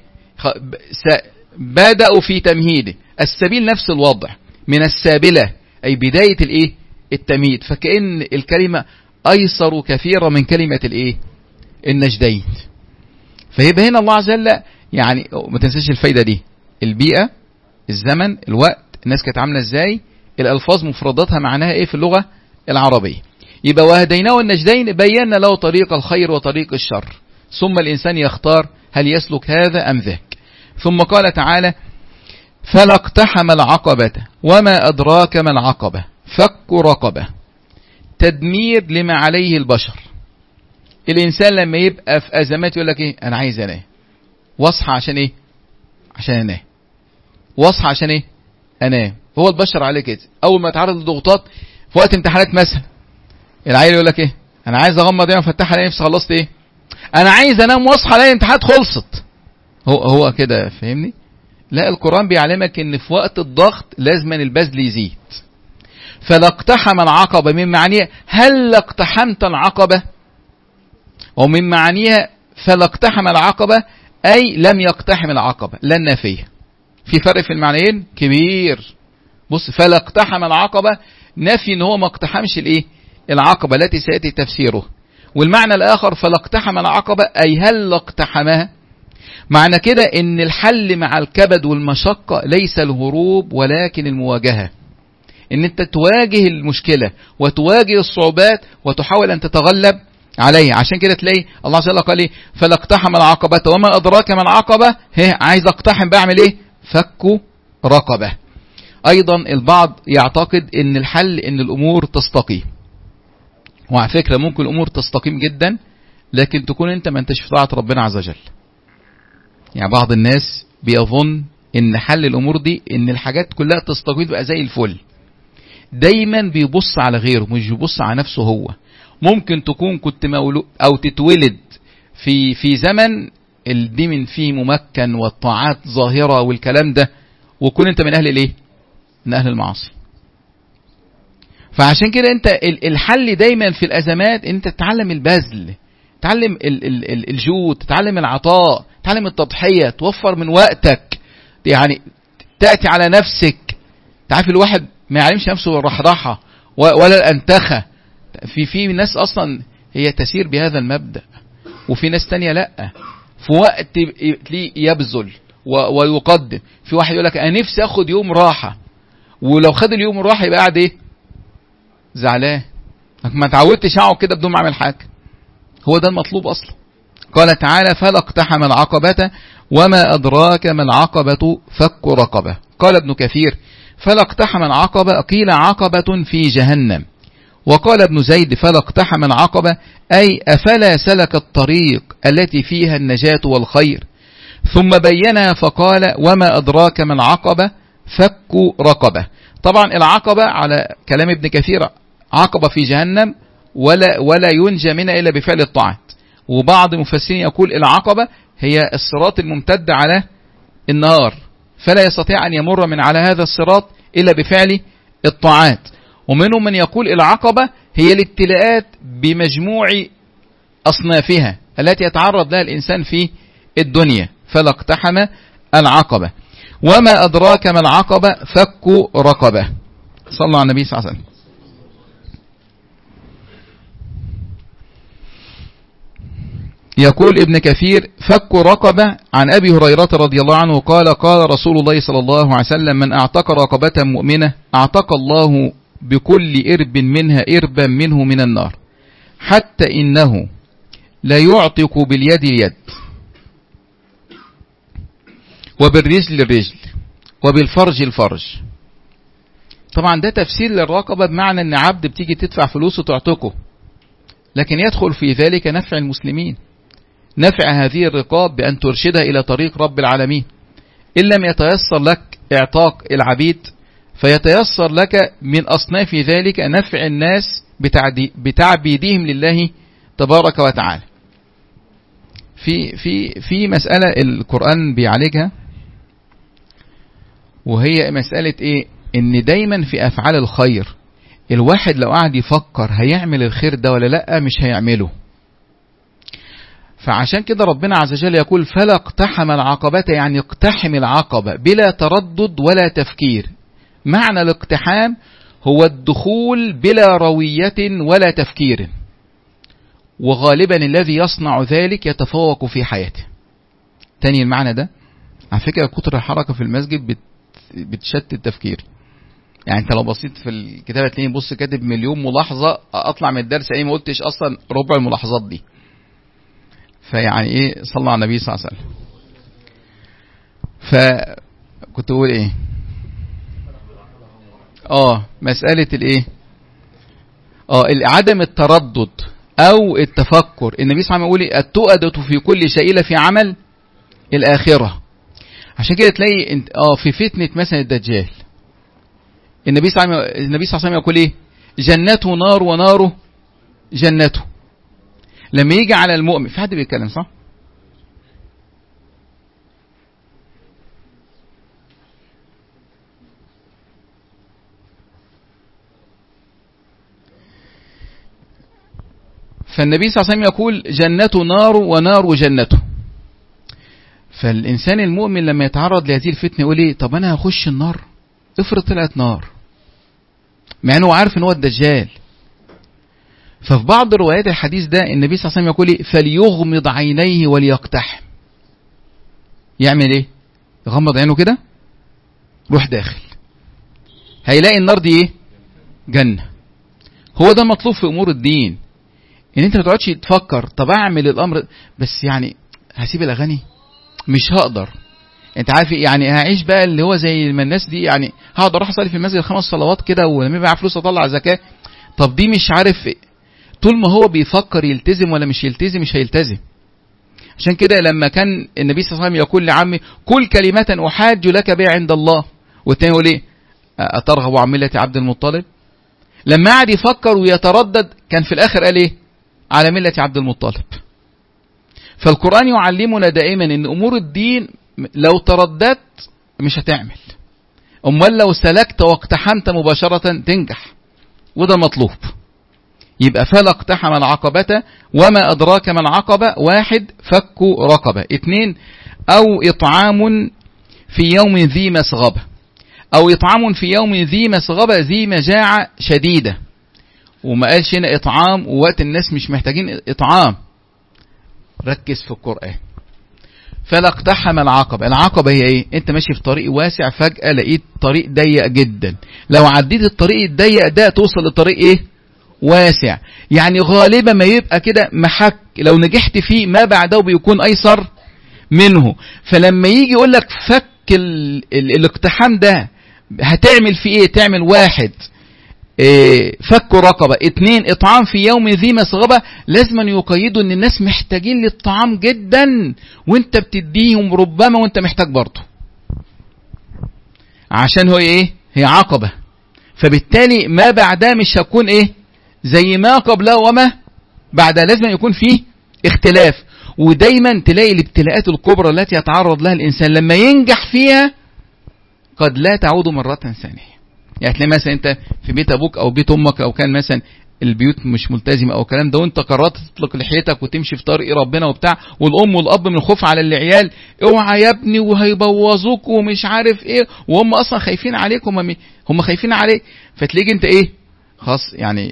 بدأوا في تمهيده. السبيل نفس الوضع، من السابلة اي بداية الايه التمهيد. فكأن الكلمة ايسر كثيرا من كلمة الايه النجدين. فيبقى هنا الله عز وجل يعني ما تنساش الفايدة دي، البيئة، الزمن، الوقت، الناس كانت عاملة ازاي، الالفاظ مفرداتها معناها ايه في اللغة العربية. يبقى وهديناه النجدين بينا له طريق الخير وطريق الشر، ثم الانسان يختار هل يسلك هذا ام ذاك. ثم قال تعالى: فلا اقتحم العقبة وما ادراك ما العقبة فك رقبة. تدمير لما عليه البشر. الانسان لما يبقى في ازمات يقول لك ايه انا عايز انام، واصحى عشان ايه عشان انام، واصحى عشان ايه انام. هو البشر عليه كده، اول ما يتعرض لضغوطات في وقت امتحانات مثلا العيل يقول لك ايه انا عايز اغمض عيني وافتحها الاقي نفسي خلصت ايه انا عايز انام واصحى الاقي الامتحانات خلصت. هو هو كده فاهمني؟ لا، القرآن بيعلمك ان في وقت الضغط لازم البذل يزيد. فلا اقتحم العقبة من معانيها هل اقتحمت العقبة، ومن معانيها فلا اقتحم العقبة اي لم يقتحم العقبة، لا النافية. في فرق في المعنيين كبير. بص، فلا اقتحم العقبة نفي ان هو ما اقتحمش الايه العقبة التي سيأتي تفسيره. والمعنى الاخر فلا اقتحم العقبة اي هل اقتحمها. معنى كده ان الحل مع الكبد والمشقة ليس الهروب ولكن المواجهة، ان انت تواجه المشكلة وتواجه الصعوبات وتحاول ان تتغلب عليه. عشان كده تلاقي الله عز وجل قال ايه فلا اقتحم العقبة وما ادراك ما العقبة. هي عايز اقتحم بعمل ايه فك رقبة. ايضا البعض يعتقد ان الحل ان الامور تستقيم، وعلى فكرة ممكن الامور تستقيم جدا لكن تكون انت ما انتش في طاعة ربنا عز وجل. يعني بعض الناس بيظن ان حل الامور دي ان الحاجات كلها تستقيم بقى زي الفل، دايما بيبص على غيره مش بيبص على نفسه هو. ممكن تكون كنت مولود او تتولد في في زمن الدين فيه ممكن والطاعات ظاهرة والكلام ده، وكون انت من اهل الايه؟ من اهل المعاصي. فعشان كده انت الحل دايما في الازمات انت تتعلم البذل، تتعلم الجود، تتعلم العطاء، تتعلم التضحية، توفر من وقتك، يعني تأتي على نفسك. تعرف الواحد ما يعلمش نفسه بالرحراحة ولا الأنتخة. في في ناس أصلا هي تسير بهذا المبدأ، وفي ناس تانية لأ، في وقت يبذل ويقدم. في واحد يقول لك أنا نفسي أخد يوم راحة، ولو خد اليوم الراحة يبقى قاعد إيه؟ زعلان، ما تعودتش أقعد كده بدون ما أعمل حاجة. هو ده المطلوب أصلا. قال تعالى فلا اقتحم العقبة وما أدراك ما العقبة فك رقبة. قال ابن كثير فلا اقتحم العقبة قيل عقبة في جهنم، وقال ابن زيد فلا اقتحم العقبة أي أفلا سلك الطريق التي فيها النجاة والخير، ثم بينها فقال وما أدراك ما العقبة فك رقبة. طبعا العقبة على كلام ابن كثير عقبة في جهنم ولا, ولا ينجى منها إلا بفعل الطاعات. وبعض المفسرين يقول العقبة هي الصراط الممتد على النار، فلا يستطيع أن يمر من على هذا الصراط إلا بفعل الطاعات. ومنهم من يقول العقبة هي الابتلاءات بمجموع أصنافها التي يتعرض لها الإنسان في الدنيا. فلا اقتحم العقبة وما أدراك ما العقبة فك رقبة. صلى على النبي صلى الله عليه وسلم. يقول ابن كثير فك رقبة عن أبي هريرة رضي الله عنه قال قال رسول الله صلى الله عليه وسلم من اعتق رقبة مؤمنة اعتق الله بكل إرب منها إربا منه من النار، حتى إنه لا يعتق باليد اليد وبالرجل الرجل وبالفرج الفرج. طبعا ده تفسير للرقبة بمعنى ان عبد بتيجي تدفع فلوس وتعتقه، لكن يدخل في ذلك نفع المسلمين، نفع هذه الرقاب بأن ترشدها إلى طريق رب العالمين. إن لم يتيسر لك اعتاق العبيد فيتيسر لك من أصناف ذلك نفع الناس بتعبيدهم لله تبارك وتعالى. في في في مسألة القرآن بيعالجها، وهي مسألة إيه؟ إن دايما في أفعال الخير الواحد لو قاعد يفكر هيعمل الخير ده ولا لأ مش هيعمله. فعشان كده ربنا عز وجل يقول فلا اقتحم العقبة، يعني اقتحم العقبة بلا تردد ولا تفكير. معنى الاقتحام هو الدخول بلا روية ولا تفكير، وغالبا الذي يصنع ذلك يتفوق في حياته. تاني المعنى ده على فكرة كتر الحركة في المسجد بتشتت التفكير. يعني انت لو بصيت في الكتابة تلاقيني بص كاتب مليون ملاحظة، اطلع من الدرس ايه ما قلتش اصلا ربع الملاحظات دي. فيعني ايه صلى على النبي صلى الله عليه وسلم. فكنت اقول ايه اه مسألة الايه اه عدم التردد او التفكر. النبي صلى الله عليه وسلم يقول التؤدة في كل شيء الا في عمل الاخرة. عشان كده تلاقي انت اه في فتنة مثلا الدجال النبي صلى الله عليه وسلم يقول ايه جنته نار وناره جنته. لما يجي على المؤمن، في حد بيتكلم صح؟ فالنبي صلى الله عليه وسلم يقول جنته نار ونار جنته. فالإنسان المؤمن لما يتعرض لهذه الفتنة يقول ايه طب أنا هخش النار، افرض طلعت نار، مع أنه عارف أنه هو الدجال. ففي بعض روايات الحديث ده النبي صلى الله عليه وسلم يقول ايه فليغمض عينيه وليقتحم. يعمل ايه؟ يغمض عينه كده، روح داخل، هيلاقي النار دي ايه؟ جنة. هو ده المطلوب في امور الدين، ان انت ما تقعدش تفكر طب اعمل الامر بس يعني هسيب الاغاني مش هقدر. انت عارف يعني هعيش بقى اللي هو زي ما الناس دي، يعني هقعد اروح اصلي في المسجد خمس صلوات كده ولما يبقى فلوس اطلع زكاه. طب دي مش عارف إيه. طول ما هو بيفكر يلتزم ولا مش يلتزم مش هيلتزم. عشان كده لما كان النبي صلى الله عليه وسلم يقول لعمي كل كلمة أحاج لك بها عند الله، والتاني يقول ايه؟ أترغب عن ملة عبد المطلب؟ لما قعد يفكر ويتردد كان في الآخر قال ايه؟ على ملة عبد المطلب. فالقرآن يعلمنا دائما ان امور الدين لو ترددت مش هتعمل، امال لو سلكت واقتحمت مباشرة تنجح، وده مطلوب. يبقى فلا اقتحم العقبة وما أدراك ما العقبة. واحد فك رقبة. اتنين أو إطعام في يوم ذي مسغبة، أو إطعام في يوم ذي مسغبة ذي مجاعة شديدة. وما قالش هنا إطعام ووقت الناس مش محتاجين إطعام. ركز في القرآن. فلا اقتحم العقبة. العقبة هي ايه؟ انت ماشي في طريق واسع فجأة لقيت طريق ضيق جدا. لو عديت الطريق الضيق ده توصل لطريق ايه؟ واسع. يعني غالبا ما يبقى كده محك، لو نجحت فيه ما بعده بيكون ايسر منه. فلما يجي يقول لك فك ال ال الاقتحام ده هتعمل فيه ايه؟ تعمل واحد إيه؟ فك رقبة. اتنين اطعام في يوم ذي مسغبة. لازم يقيدوا ان الناس محتاجين للطعام جدا وانت بتديهم ربما وانت محتاج برضه، عشان هو ايه؟ هي عقبة. فبالتالي ما بعدها مش هكون ايه زي ما قبله وما بعدها، لازم يكون فيه اختلاف. ودايما تلاقي الابتلاءات الكبرى التي يتعرض لها الانسان لما ينجح فيها قد لا تعود مرة ثانية. يعني تلاقي مثلا انت في بيت ابوك او بيت امك، او كان مثلا البيوت مش ملتزمه او الكلام ده، وانت قررت تطلق لحيتك وتمشي في طريق ربنا وبتاع، والام والاب من الخوف على العيال اوعى يا ابني وهيبوظوك ومش عارف ايه، وهم اصلا خايفين عليك، هم هم خايفين عليك. فتلاقي انت ايه؟ خلاص يعني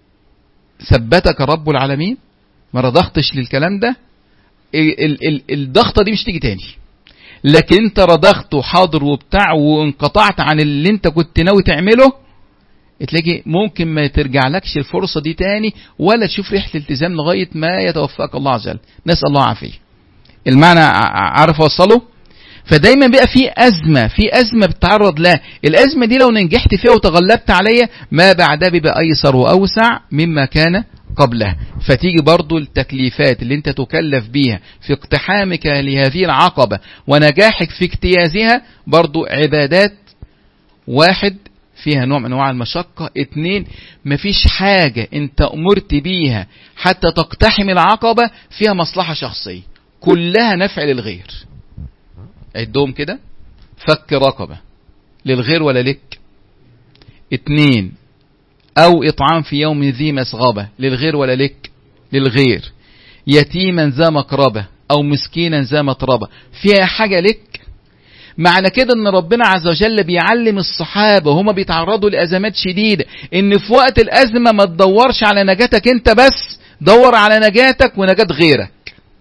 ثبتك رب العالمين، ما رضختش للكلام ده، الضغطه دي مش تيجي تاني. لكن انت رضخت وحاضر وبتاع وانقطعت عن اللي انت كنت ناوي تعمله، تلاقي ممكن ما ترجع لكش الفرصة دي تاني ولا تشوف ريحة الالتزام لغاية ما يتوفاك الله عز وجل. نسأل الله عافية. المعنى عارف اوصله؟ فدايما بقى في أزمة، في أزمة بتتعرض لها. الأزمة دي لو نجحت فيها وتغلبت عليها ما بعدها بيبقى أيسر وأوسع مما كان قبلها. فتيجي برضو التكليفات اللي انت تكلف بيها في اقتحامك لهذه العقبة ونجاحك في اجتيازها برضو عبادات. واحد فيها نوع من انواع المشقة. اتنين مفيش حاجة انت امرت بيها حتى تقتحم العقبة فيها مصلحة شخصية، كلها نفع للغير. عدهم كده. فك رقبة للغير ولا لك؟ اتنين او اطعام في يوم ذي مسغبة للغير ولا لك؟ للغير. يتيما ذا مقربة او مسكينا ذا متربة فيها حاجة لك؟ معنى كده ان ربنا عز وجل بيعلم الصحابة وهم بيتعرضوا لأزمات شديدة ان في وقت الأزمة ما تدورش على نجاتك انت بس، دور على نجاتك ونجاة غيرك.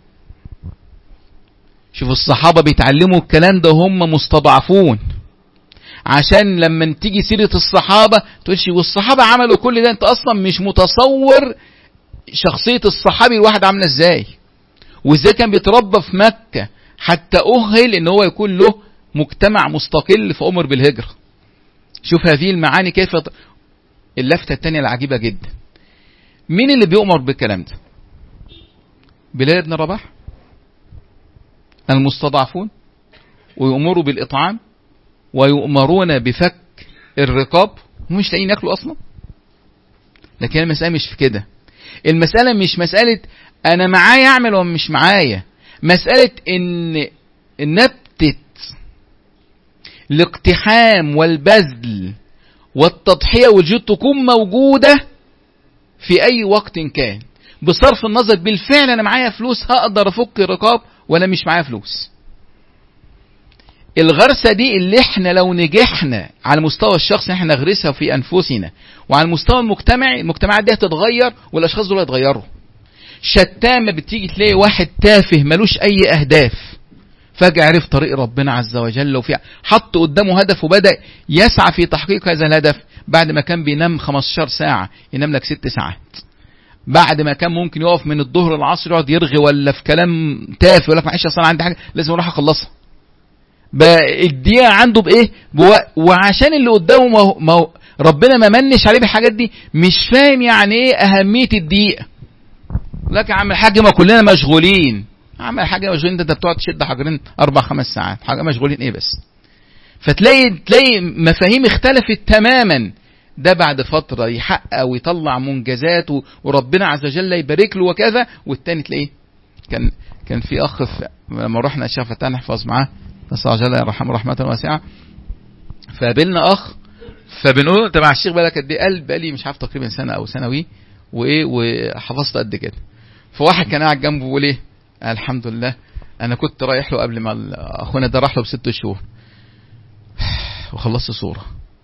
شوفوا الصحابة بيتعلموا الكلام ده هم مستضعفون، عشان لما تيجي سيرة الصحابة تقولش والصحابة عملوا كل ده. انت اصلا مش متصور شخصية الصحابي الواحد عاملة ازاي، وازاي كان بيتربى في مكة حتى اهل ان هو يكون له مجتمع مستقل فأمر بالهجرة. شوف هذه المعاني كيف. اللفتة التانية العجيبة جدا، مين اللي بيؤمر بالكلام ده؟ بلال بن رباح. المستضعفون ويؤمروا بالإطعام ويؤمرون بفك الرقاب ومش لاقيين ياكلوا أصلا. لكن المسألة مش في كده. المسألة مش مسألة أنا معايا أعمل ولا مش معايا، مسألة إن نبتة الاقتحام والبذل والتضحية والجهد تكون موجودة في أي وقت كان، بصرف النظر بالفعل أنا معايا فلوس هقدر أفك رقاب ولا مش معايا فلوس. الغرسة دي اللي احنا لو نجحنا على المستوى الشخصي احنا نغرسها في أنفسنا، وعلى المستوى المجتمعي المجتمعات دي هتتغير والأشخاص دول هيتغيروا. شتامة بتيجي تلاقي واحد تافه ملوش أي أهداف فجأة عرف طريق ربنا عز وجل وفي حط قدامه هدف وبدأ يسعى في تحقيق هذا الهدف. بعد ما كان بينام خمستاشر ساعة ينام لك ست ساعات. بعد ما كان ممكن يقف من الظهر العصر يقعد يرغي ولا في كلام تافه ولا في معيش اصلا عندي حاجة لازم اروح اخلصها. بقى الدقيقة عنده بايه بوقت، وعشان اللي قدامه ما هو ما هو ربنا ما منش عليه بالحاجات دي، مش فاهم يعني ايه اهمية الدقيقة. لك يا عم الحاج ما كلنا مشغولين، عم الحاج مشغولين، انت بتقعد تشد حجرين اربع خمس ساعات، حاجة مشغولين ايه بس. فتلاقي تلاقي مفاهيم اختلفت تماما. ده بعد فترة يحقق ويطلع منجزات وربنا عز وجل يبارك له وكذا، والتاني تلاقيه كان كان في اخ في لما رحنا الشيخ فتان نحفظ معاه نسأل الله جل يرحمه رحمة واسعة، فقابلنا اخ فبنقول تبع الشيخ بالك قد ايه، قال بقالي مش عارف تقريبا سنة او سنوي وايه وحفظت قد كده. فواحد كان قاعد جنبه بيقول ايه، الحمد لله انا كنت رايح له قبل ما اخونا ده راح له بست شهور وخلصت صورة.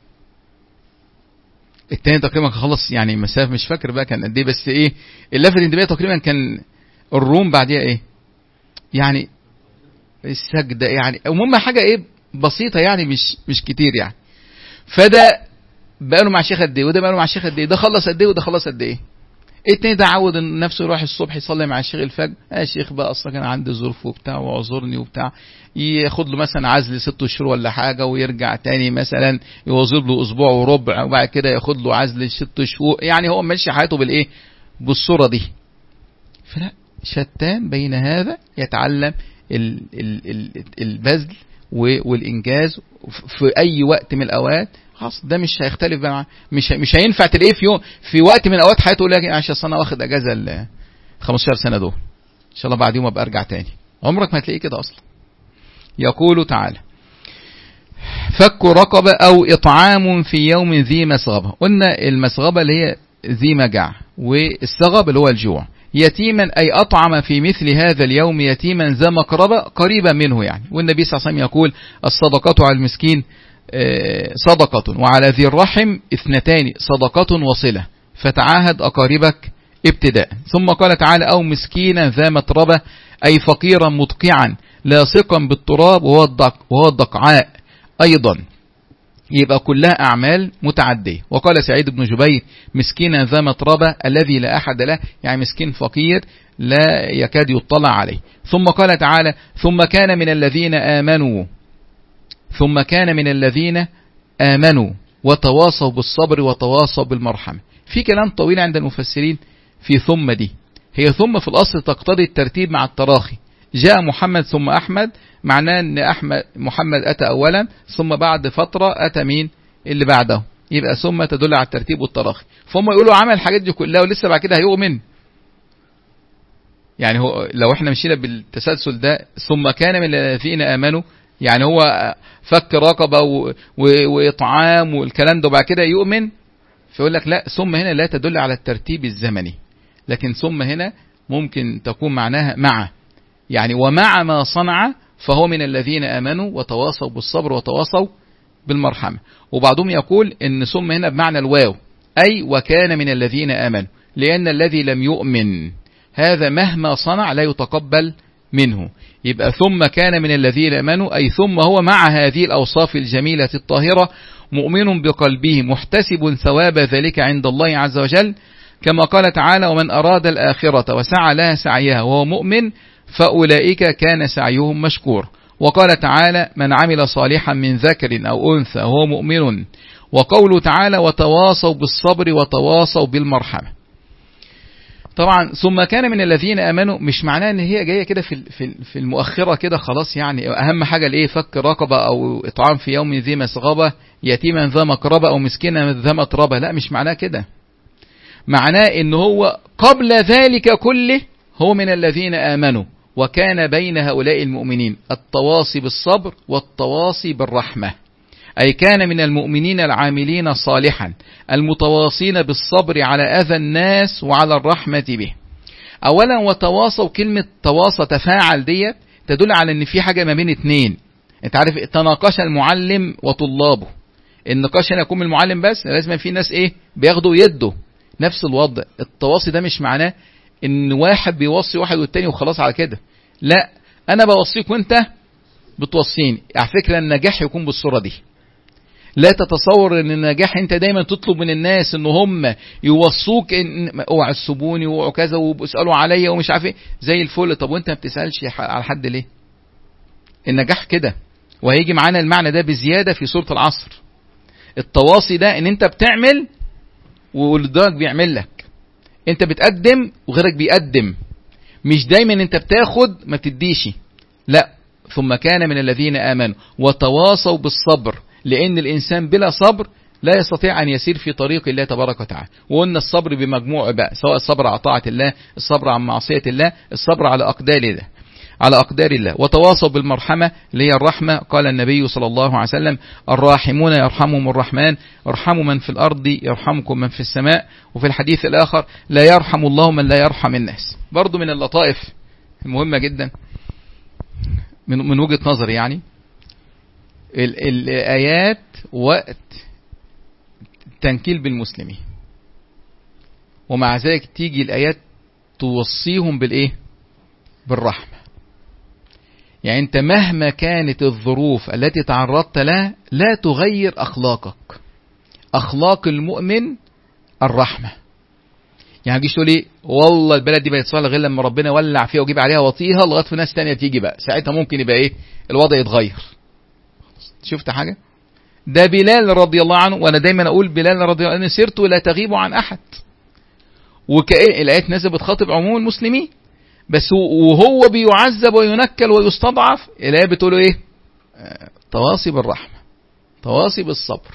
التاني تقريبا خلص يعني مسافة مش فاكر بقى كان قد ايه، بس ايه اللفت انتباهي تقريبا كان الروم بعديها ايه يعني السجدة، يعني المهم حاجة ايه بسيطة يعني مش مش كتير يعني. فده بقى له مع الشيخ قد ايه وده بقى له مع الشيخ قد ايه، ده خلص قد ايه وده خلص قد ايه. التاني ده عود نفسه يروح الصبح يصلي مع الشيخ الفجر، اه الشيخ بقى اصلا كان عندي ظروف وبتاع واعذرني وبتاع، ياخد له مثلا عزل ست شهور ولا حاجه ويرجع تاني مثلا يواظب له اسبوع وربع، وبعد كده ياخد له عزل ست شهور، يعني هو ماشي حياته بالايه بالصوره دي. فلا شتان بين هذا يتعلم البذل والانجاز في اي وقت من الاوقات، خلاص ده مش هيختلف بقى، مش مش هينفع تلاقيه في يوم في وقت من الاوقات حياته يقول لك عشان انا واخد اجازه ال خمستاشر سنه دول ان شاء الله بعد يوم ابقى ارجع تاني، عمرك ما هتلاقيه كده اصلا. يقول تعالى فك رقبه او اطعام في يوم ذي مسغبه. قلنا المسغبه اللي هي ذي مجاع، والسغب اللي هو الجوع. يتيما أي أطعم في مثل هذا اليوم يتيما ذا مقربة قريبا منه يعني. والنبي صلى الله عليه وسلم يقول الصدقة على المسكين صدقة وعلى ذي الرحم اثنتان صدقة وصلة فتعاهد أقاربك ابتداء. ثم قال تعالى أو مسكينا ذا متربة أي فقيرا مدقعا لاصقا بالتراب وهو الدقعاء أيضا، يبقى كلها أعمال متعدية. وقال سعيد بن جبير مسكينا ذا متربة الذي لا أحد له، يعني مسكين فقير لا يكاد يطلع عليه. ثم قال تعالى ثم كان من الذين آمنوا ثم كان من الذين آمنوا وتواصوا بالصبر وتواصوا بالمرحمة. في كلام طويل عند المفسرين في ثم دي، هي ثم في الأصل تقتضي الترتيب مع التراخي. جاء محمد ثم أحمد، معناه أن أحمد محمد أتى أولا ثم بعد فترة أتى مين اللي بعده، يبقى ثم تدل على الترتيب والتراخي. فهم يقولوا عمل الحاجات دي كلها ولسه بعد كده هيؤمن، يعني هو لو احنا مشينا بالتسلسل ده ثم كان من الذين آمنوا، يعني هو فك رقبة وإطعام والكلام ده وبعد كده يؤمن. فيقول لك لا، ثم هنا لا تدل على الترتيب الزمني، لكن ثم هنا ممكن تكون معناها مع، يعني ومع ما صنع فهو من الذين آمنوا وتواصوا بالصبر وتواصوا بالمرحمة. وبعضهم يقول ان ثم هنا بمعنى الواو، أي وكان من الذين آمنوا، لأن الذي لم يؤمن هذا مهما صنع لا يتقبل منه. يبقى ثم كان من الذين آمنوا أي ثم هو مع هذه الأوصاف الجميلة الطاهرة مؤمن بقلبه محتسب ثواب ذلك عند الله عز وجل، كما قال تعالى ومن أراد الآخرة وسعى لها سعيها وهو مؤمن فأولئك كان سعيهم مشكور. وقال تعالى من عمل صالحا من ذكر أو أنثى وهو مؤمن. وقوله تعالى وتواصوا بالصبر وتواصوا بالمرحمة. طبعا ثم كان من الذين آمنوا مش معناه ان هي جاية كده في في المؤخرة كده خلاص، يعني اهم حاجة الايه فك رقبة او اطعام في يوم ذي مسغبة يتيما ذا مقربة او مسكينا ذا متربة، لا مش معناه كده، معناه ان هو قبل ذلك كله هو من الذين آمنوا وكان بين هؤلاء المؤمنين التواصي بالصبر والتواصي بالرحمة، أي كان من المؤمنين العاملين صالحا المتواصين بالصبر على أذى الناس وعلى الرحمة به. أولا وتواصوا، كلمة تواصى تفاعل ديت تدل على أن في حاجة ما بين اتنين. انت عارف تناقش المعلم وطلابه، النقاش هنا يكون المعلم بس، لازم في ناس ايه بياخدوا يده، نفس الوضع. التواصي ده مش معناه ان واحد بيوصي واحد والتاني وخلاص على كده، لا انا بوصيك وانت بتوصيني. على فكرة النجاح يكون بالصورة دي، لا تتصور ان النجاح انت دايما تطلب من الناس ان هم يوصوك ان اوعى تسيبوني واوعوا كذا وبيسالوا عليا ومش عارف ايه زي الفل. طب وانت ما بتسالش على حد ليه؟ النجاح كده وهيجي معانا المعنى ده بزيادة في سورة العصر. التواصي ده ان انت بتعمل والدرك بيعمل لك، انت بتقدم وغيرك بيقدم، مش دايما انت بتاخد ما بتديش، لا. ثم كان من الذين آمنوا وتواصوا بالصبر، لان الانسان بلا صبر لا يستطيع ان يسير في طريق الله تبارك وتعالى. وقلنا الصبر بمجموع بقى، سواء الصبر على طاعة الله، الصبر عن معصية الله، الصبر على اقدار الله على أقدار الله. وتواصوا بالمرحمة اللي هي الرحمة. قال النبي صلى الله عليه وسلم: الراحمون يرحمهم الرحمن، ارحموا من في الأرض يرحمكم من في السماء. وفي الحديث الآخر: لا يرحم الله من لا يرحم الناس. برضو من اللطائف المهمة جدا من, من وجهة نظري يعني، ال الآيات وقت تنكيل بالمسلمين، ومع ذلك تيجي الآيات توصيهم بالإيه؟ بالرحمة. يعني انت مهما كانت الظروف التي تعرضت لها لا تغير اخلاقك. اخلاق المؤمن الرحمة. يعني هتجيش تقول ايه والله البلد دي بقت صالحة غير لما ربنا ولع فيها وجيب عليها وطيها لغايه في ناس تانية تيجي بقى، ساعتها ممكن يبقى ايه الوضع يتغير. شفت حاجة؟ ده بلال رضي الله عنه، وانا دايما اقول بلال رضي الله عنه سيرته لا تغيب عن احد، وكأن الايات نازله بتخاطب عموم المسلمين، بس وهو بيعذب وينكل ويستضعف الآية بتقوله ايه؟ تواصي بالرحمة، تواصي بالصبر.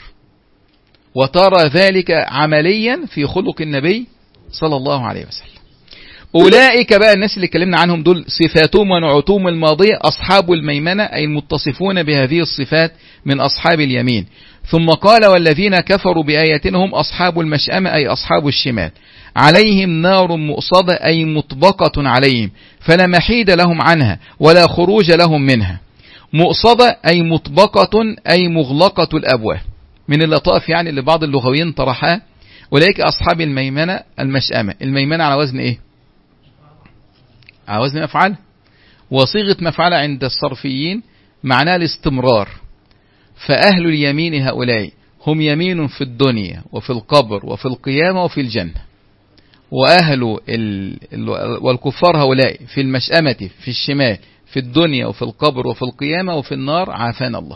وترى ذلك عمليا في خلق النبي صلى الله عليه وسلم. أولئك بقى الناس اللي اتكلمنا عنهم دول صفاتهم ونعوتهم الماضية أصحاب الميمنة، أي المتصفون بهذه الصفات من أصحاب اليمين. ثم قال: والذين كفروا بآياتنا هم أصحاب المشأمة، أي أصحاب الشمال، عليهم نار مؤصدة، أي مطبقة عليهم، فلا محيد لهم عنها ولا خروج لهم منها. مؤصدة أي مطبقة، أي مغلقة الأبواب. من اللطائف يعني اللي بعض اللغويين طرحها: أولئك أصحاب الميمنة المشأمة. الميمنة على وزن إيه؟ على وزن مفعل، وصيغة مفعل عند الصرفيين معناها الاستمرار. فأهل اليمين هؤلاء هم يمين في الدنيا وفي القبر وفي القيامة وفي الجنة. وأهل ال... والكفار هؤلاء في المشأمة في الشمال في الدنيا وفي القبر وفي القيامة وفي النار، عافانا الله.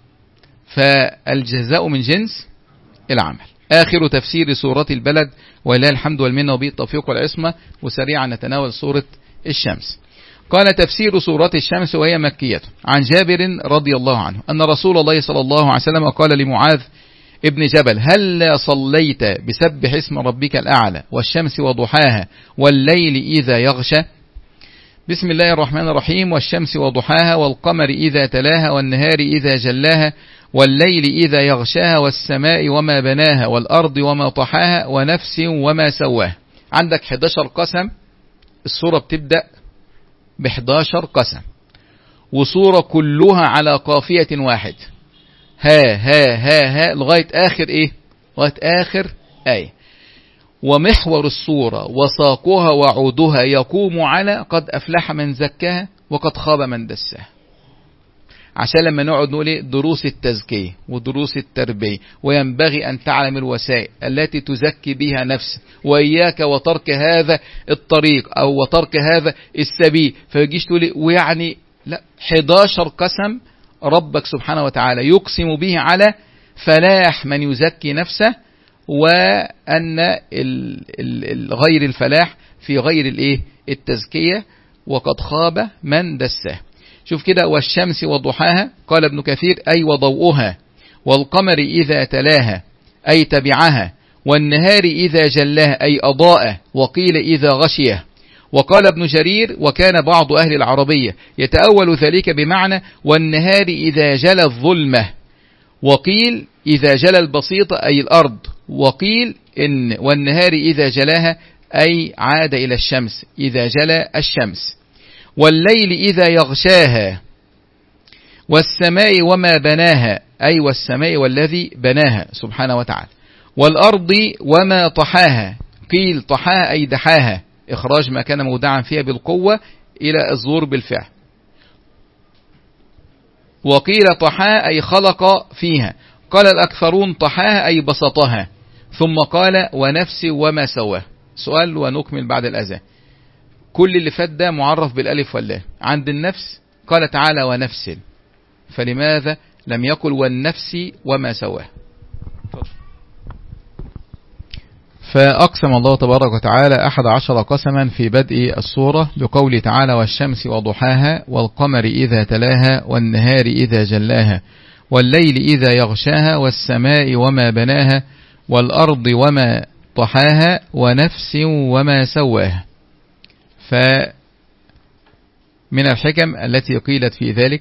فالجزاء من جنس العمل. آخر تفسير سورة البلد، ولله الحمد والمنة وبه التوفيق والعصمة. وسريعا نتناول سورة الشمس. قال: تفسير سورة الشمس وهي مكية. عن جابر رضي الله عنه أن رسول الله صلى الله عليه وسلم قال لمعاذ ابن جبل: هل صليت بسبح اسم ربك الأعلى والشمس وضحاها والليل إذا يغشى؟ بسم الله الرحمن الرحيم. والشمس وضحاها والقمر إذا تلاها والنهار إذا جلاها والليل إذا يغشاها والسماء وما بناها والأرض وما طحاها ونفس وما سواها. عندك إحدى عشر قسم. السورة بتبدأ بإحدى عشر قسم، وسورة كلها على قافية واحد، ها ها ها ها لغاية آخر إيه؟ لغاية آخر آية. ومحور السورة وساقها وعودها يقوم على قد أفلح من زكاها وقد خاب من دساها. عشان لما نقعد نقول إيه؟ دروس التزكية ودروس التربية، وينبغي أن تعلم الوسائل التي تزكي بها نفسك، وإياك وترك هذا الطريق أو وترك هذا السبيل. فيجيش تقول إيه؟ ويعني لا، إحدى عشر قسم ربك سبحانه وتعالى يقسم به على فلاح من يزكي نفسه، وأن غير الفلاح في غير الإيه؟ التزكية، وقد خاب من دساه. شوف كده: والشمس وضحاها، قال ابن كثير أي وضوءها، والقمر إذا تلاها أي تبعها، والنهار إذا جلاها أي أضاءه، وقيل إذا غشيه. وقال ابن جرير: وكان بعض أهل العربية يتأول ذلك بمعنى والنهار إذا جلى الظلمة، وقيل إذا جلى البسيط أي الأرض، وقيل إن والنهار إذا جلاها أي عاد إلى الشمس إذا جلى الشمس. والليل إذا يغشاها، والسماء وما بناها أي والسماء والذي بناها سبحانه وتعالى. والأرض وما طحاها، قيل طحاها أي دحاها، إخراج ما كان مودعا فيها بالقوة إلى الظهور بالفعل. وقيل طحاها أي خلق فيها. قال الأكثرون طحاها أي بسطها. ثم قال: ونفس وما سواه. سؤال ونكمل بعد الأذان. كل اللي فات ده معرف بالألف واللام. عند النفس قال تعالى: ونفس. فلماذا لم يقل والنفس وما سواه؟ فأقسم الله تبارك وتعالى أحد عشر قسما في بدء السورة بقوله تعالى والشمس وضحاها والقمر إذا تلاها والنهار إذا جلاها والليل إذا يغشاها والسماء وما بناها والأرض وما طحاها ونفس وما سواها. فمن الحكم التي قيلت في ذلك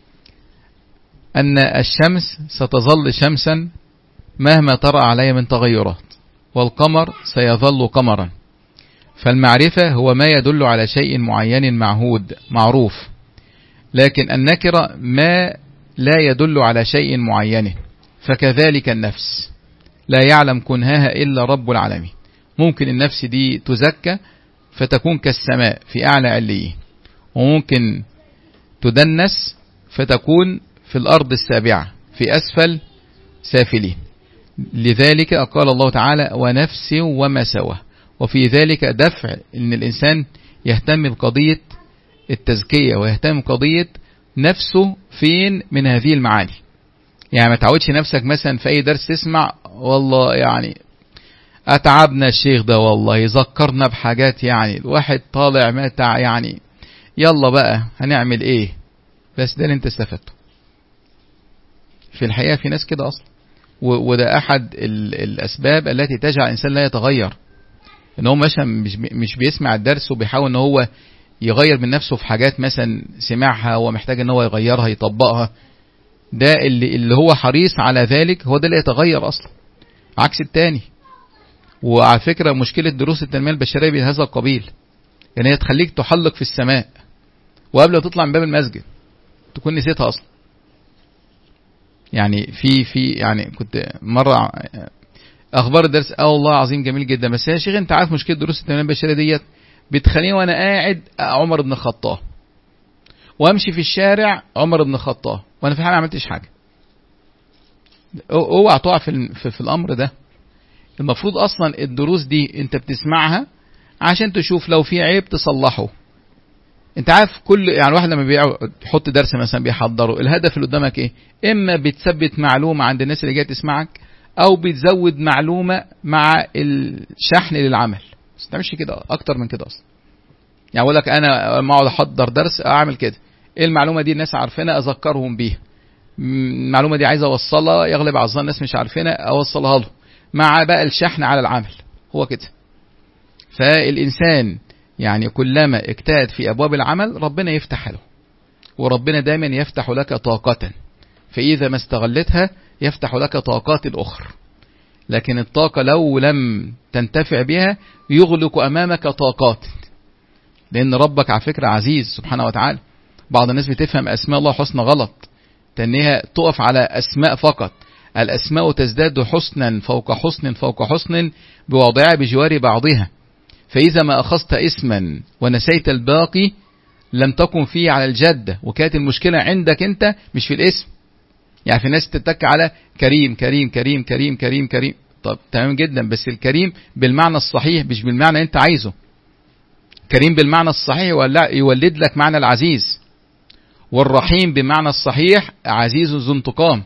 أن الشمس ستظل شمسا مهما طرأ عليها من تغيرات، والقمر سيظل قمرا. فالمعرفة هو ما يدل على شيء معين معهود معروف، لكن النكرة ما لا يدل على شيء معين. فكذلك النفس لا يعلم كنهاها إلا رب العالمين. ممكن النفس دي تزكى فتكون كالسماء في أعلى عليين، وممكن تدنس فتكون في الأرض السابعة في أسفل سافلين. لذلك قال الله تعالى ونفس وما سواه. وفي ذلك دفع أن الإنسان يهتم بقضية التزكية ويهتم بقضية نفسه فين من هذه المعاني. يعني ما تعودش نفسك مثلا في أي درس تسمع والله يعني أتعبنا الشيخ ده والله يذكرنا بحاجات يعني الواحد طالع متع يعني يلا بقى هنعمل ايه، بس ده اللي انت استفدته. في الحقيقة في ناس كده أصلا، وده أحد الأسباب التي تجعل الإنسان لا يتغير، إن هو مثلا مش بيسمع الدرس وبيحاول إن هو يغير من نفسه في حاجات مثلا سمعها ومحتاج إن هو يغيرها يطبقها. ده اللي, اللي هو حريص على ذلك هو ده اللي يتغير أصلا، عكس التاني. وعلى فكرة مشكلة دروس التنمية البشرية بهذا القبيل، يعني هي تخليك تحلق في السماء وقبل ما تطلع من باب المسجد تكون نسيتها أصلا. يعني في في يعني كنت مرة أخبار الدرس اه والله عظيم جميل جدا، بس يا شيخ أنت عارف مشكلة دروس التنمية البشرية ديت بتخليني وأنا قاعد عمر بن الخطاب، وأمشي في الشارع عمر بن الخطاب، وأنا في حال ما عملتش حاجة. اوعى تقع في, في, في الأمر ده. المفروض أصلا الدروس دي أنت بتسمعها عشان تشوف لو في عيب تصلحه. انت عارف كل يعني الواحد لما بيحط درس مثلا بيحضره، الهدف اللي قدامك ايه؟ اما بتثبت معلومة عند الناس اللي جايه تسمعك، او بتزود معلومة مع الشحن للعمل. بس ما تعملش كده اكتر من كده اصلا. يعني اقول لك انا ما اقعد احضر درس اعمل كده، ايه المعلومة دي الناس عارفينها اذكرهم بيها، المعلومة دي عايز اوصلها يغلب على الظن الناس مش عارفينها اوصلها له، مع بقى الشحن على العمل. هو كده. فالانسان يعني كلما اجتهد في أبواب العمل ربنا يفتح له، وربنا دائما يفتح لك طاقة، فإذا ما استغلتها يفتح لك طاقات الأخرى. لكن الطاقة لو لم تنتفع بها يغلق أمامك طاقات، لأن ربك على فكرة عزيز سبحانه وتعالى. بعض الناس بتفهم أسماء الله حسنى غلط، تنها تقف على أسماء فقط. الأسماء تزداد حسنا فوق حسن فوق حسن بوضعها بجوار بعضها. فإذا ما أخذت اسما ونسيت الباقي لم تكن فيه على الجدة، وكانت المشكلة عندك أنت مش في الاسم. يعني في ناس تتك على كريم كريم كريم كريم كريم كريم، طب تمام جدا، بس الكريم بالمعنى الصحيح مش بالمعنى أنت عايزه. كريم بالمعنى الصحيح يولد لك معنى العزيز، والرحيم بالمعنى الصحيح عزيز ذو انتقام.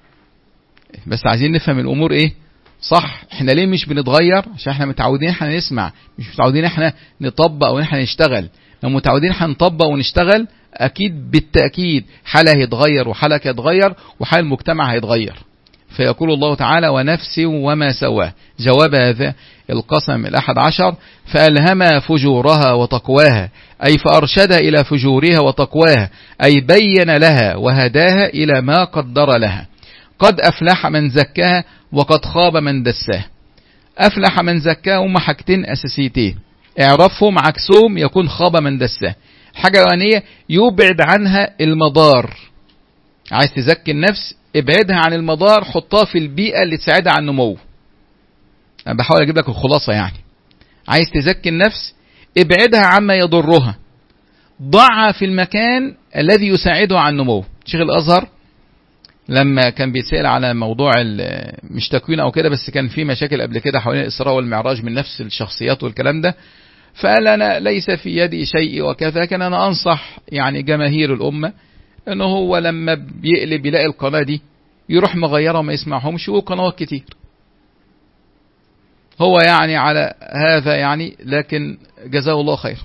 بس عايزين نفهم الأمور إيه صح. احنا ليه مش بنتغير؟ عشان احنا متعودين احنا نسمع، مش متعودين احنا نطبق ونحن نشتغل. لو متعودين احنا نطبق ونشتغل اكيد بالتأكيد حالة هيتغير وحالك هيتغير وحال المجتمع هيتغير. فيقول الله تعالى ونفس وما سواه. جواب هذا القسم الأحد عشر فألهمها فجورها وتقواها، أي فأرشد إلى فجورها وتقواها، أي بين لها وهداها إلى ما قدر لها. قد أفلح من زكاها وقد خاب من دساها. أفلح من زكاها هم حاجتين أساسيتين، اعرفهم عكسهم يكون خاب من دساها. حاجة الأولانية يبعد عنها المضار. عايز تزكي النفس ابعدها عن المضار، حطها في البيئة اللي تساعدها على النمو. أنا بحاول أجيب لك الخلاصة. يعني عايز تزكي النفس ابعدها عما يضرها، ضعها في المكان الذي يساعدها على النمو. شيخ الأزهر لما كان بيتسأل على موضوع مش تكوين أو كده، بس كان في مشاكل قبل كده حوالين الإسراء والمعراج من نفس الشخصيات والكلام ده، فقال أنا ليس في يدي شيء وكذا. كان أنا أنصح يعني جماهير الأمة انه هو لما بيقلب يلاقي القناة دي يروح مغيرها وما يسمعهمش، وقنوات كتير. هو يعني على هذا يعني، لكن جزاه الله خير.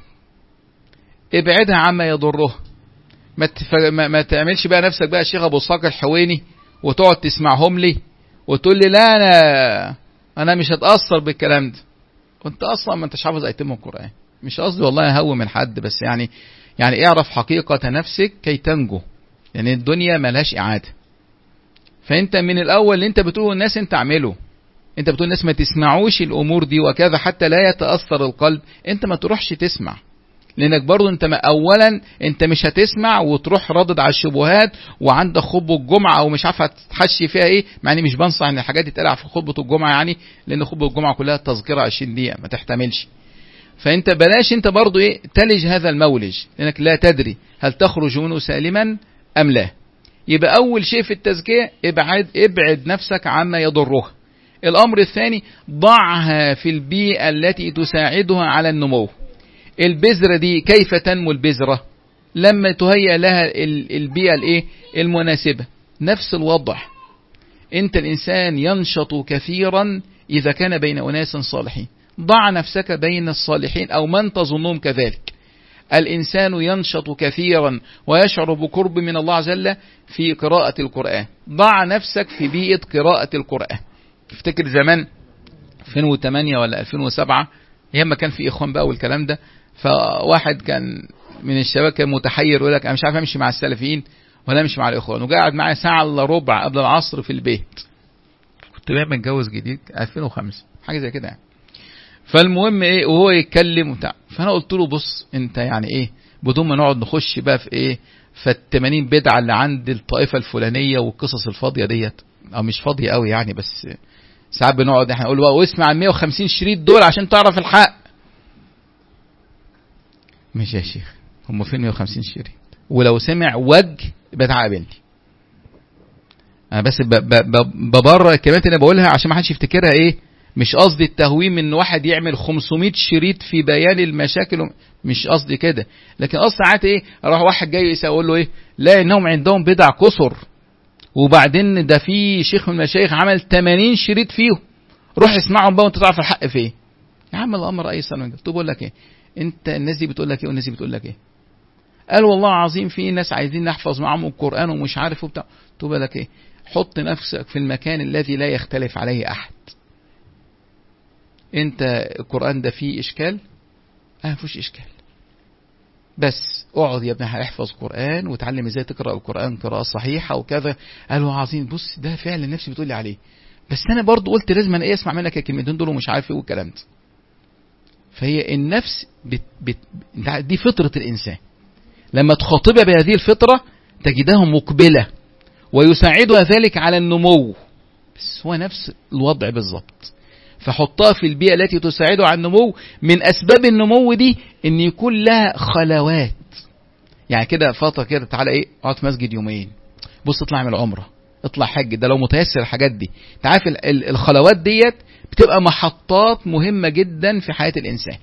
ابعدها عما يضره. ما, تف... ما... ما تعملش بقى نفسك بقى الشيخ ابو اسحاق الحويني وتقعد تسمعهم لي وتقول لي لا انا انا مش هتأثر بالكلام ده، وانت اصلا ما انتش حافظ ايتين من القرآن. مش قصدي والله اهوي من حد، بس يعني يعني اعرف حقيقة نفسك كي تنجو، لان يعني الدنيا ملهاش اعادة. فانت من الاول اللي انت بتقول الناس انت اعمله، انت بتقول الناس ما تسمعوش الامور دي وكذا حتى لا يتأثر القلب، انت ما تروحش تسمع، لانك برضو انت ما اولا انت مش هتسمع وتروح ردد على الشبهات وعندك خطبة الجمعة او مش عارف هتحشي فيها ايه، مع اني مش بنصح ان الحاجات دي تقلع في خطبة الجمعة يعني، لان خطبة الجمعة كلها تذكرة عشرين دقيقة ما تحتملش. فانت بلاش انت برضو ايه تلج هذا المولج، لانك لا تدري هل تخرج منه سالما ام لا. يبقى اول شيء في التزكية ابعد ابعد نفسك عما يضرها. الامر الثاني ضعها في البيئة التي تساعدها على النمو. البذرة دي كيف تنمو البذرة؟ لما تهيأ لها البيئة الايه المناسبة. نفس الوضع، انت الانسان ينشط كثيرا اذا كان بين اناس صالحين. ضع نفسك بين الصالحين او من تظنهم كذلك. الانسان ينشط كثيرا ويشعر بقرب من الله عز وجل في قراءة القرآن. ضع نفسك في بيئة قراءة القرآن. افتكر زمان ألفين وثمانية ولا ألفين وسبعة ايام ما كان في اخوان بقى والكلام ده، فواحد كان من الشباب كان متحير يقول لك انا مش عارف امشي مع السلفيين ولا امشي مع الاخوان، وقاعد معايا ساعه الا ربع قبل العصر في البيت. كنت بقى متجوز جديد ألفين وخمسة حاجه زي كده يعني. فالمهم ايه وهو يتكلم وبتاع، فانا قلت له بص انت يعني ايه بدون ما نقعد نخش بقى في ايه فالتمانين بدعه اللي عند الطائفه الفلانيه والقصص الفاضيه ديت، او مش فاضيه قوي يعني، بس ساعات بنقعد احنا نقول بقى واسمع ال مية وخمسين شريط دول عشان تعرف الحق. مش يا شيخ هم فين مية وخمسين شريط؟ ولو سمع وجه بتعاملني انا بس ببرر الكلمات اللي بقولها عشان ما حدش يفتكرها ايه، مش قصدي التهويم ان واحد يعمل خمسمية شريط في بيان المشاكل، مش قصدي كده، لكن قصدي ساعات ايه راح واحد جاي يقول له ايه لا انهم عندهم بدع كثر، وبعدين ده في شيخ من المشايخ عمل تمانين شريط فيهم، روح اسمعهم بقى وانت تعرف الحق فيه. يا عم الامر ايسر من كده. طب بقول لك ايه، انت الناس دي بتقول لك ايه والناس دي بتقول لك ايه؟ قال والله عظيم في ناس عايزين نحفظ معاهم القرآن ومش عارف وبتاع. طب بقول لك ايه، حط نفسك في المكان الذي لا يختلف عليه احد. انت القرآن ده فيه اشكال؟ اه مفيش اشكال، بس اقعد يا ابني احفظ قرآن وتعلم ازاي تقرأ القرآن قراءة صحيحة وكذا. قالوا عظيم بص ده فعلا نفسي بتقول لي عليه، بس انا برضو قلت لازم انا ايه اسمع منك الكلمتين دول ومش عارف ايه والكلام ده. فهي النفس بت بت دي فطرة الانسان، لما تخاطبها بهذه الفطرة تجدها مقبلة ويساعدها ذلك على النمو، بس هو نفس الوضع بالضبط. فحطها في البيئة التي تساعده على النمو. من أسباب النمو دي إن يكون لها خلوات، يعني كده فترة كده تعالى إيه اقعد في مسجد يومين، بص اطلع اعمل عمرة، اطلع حج، ده لو متيسر الحاجات دي. تعرف الخلوات ديت بتبقى محطات مهمة جدا في حياة الإنسان.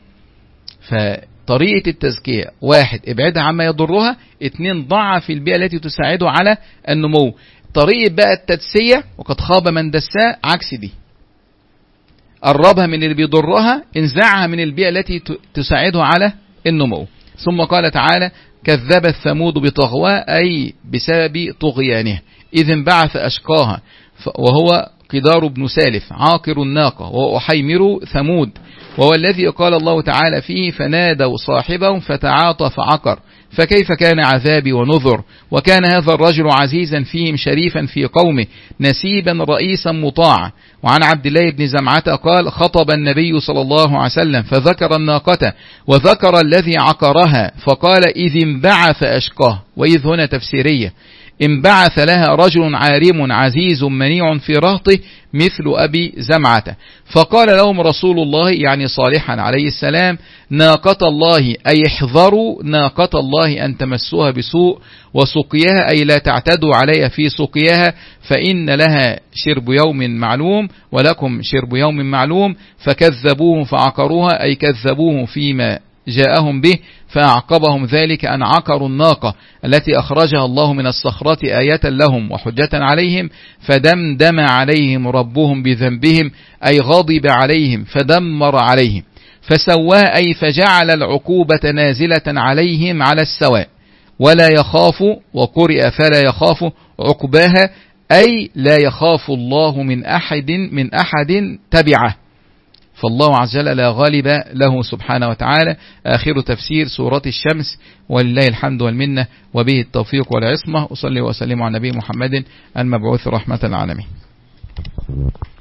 فطريقة التزكية واحد ابعدها عما يضرها، اتنين ضعها في البيئة التي تساعده على النمو. طريقة بقى التدسية وقد خاب من دساه عكس دي، قربها من اللي بيضرها، انزعها من البيئة التي تساعدها على النمو. ثم قال تعالى كذبت ثمود بطغواها أي بسبب طغيانها إذ انبعث أشقاها وهو قدار بن سالف عاقر الناقة وأحيمر ثمود، وهو الذي قال الله تعالى فيه فنادوا صاحبهم فتعاطى فعقر فكيف كان عذابي ونذر. وكان هذا الرجل عزيزا فيهم شريفا في قومه نسيبا رئيسا مطاعا. وعن عبد الله بن زمعة قال خطب النبي صلى الله عليه وسلم فذكر الناقة وذكر الذي عقرها فقال إذ انبعث أشقاه، وإذ هنا تفسيرية، انبعث لها رجل عارم عزيز منيع في رهطه مثل أبي زمعة. فقال لهم رسول الله يعني صالحا عليه السلام ناقة الله أي احذروا ناقة الله أن تمسوها بسوء، وسقيها أي لا تعتدوا عليها في سقيها فإن لها شرب يوم معلوم ولكم شرب يوم معلوم. فكذبوه فعقروها أي كذبوه فيما جاءهم به فأعقبهم ذلك أن عقروا الناقة التي أخرجها الله من الصخرة آية لهم وحجة عليهم، فدمدم عليهم ربهم بذنبهم أي غضب عليهم فدمر عليهم، فسواه أي فجعل العقوبة نازلة عليهم على السواء، ولا يخاف، وقرئ فلا يخاف عقباها أي لا يخاف الله من أحد من أحد تبعه، فالله عز وجل لا غالب له سبحانه وتعالى. آخر تفسير سورة الشمس، ولله الحمد والمنة، وبه التوفيق والعصمة. أصلي وأسلم على نبي محمد المبعوث رحمة العالمين.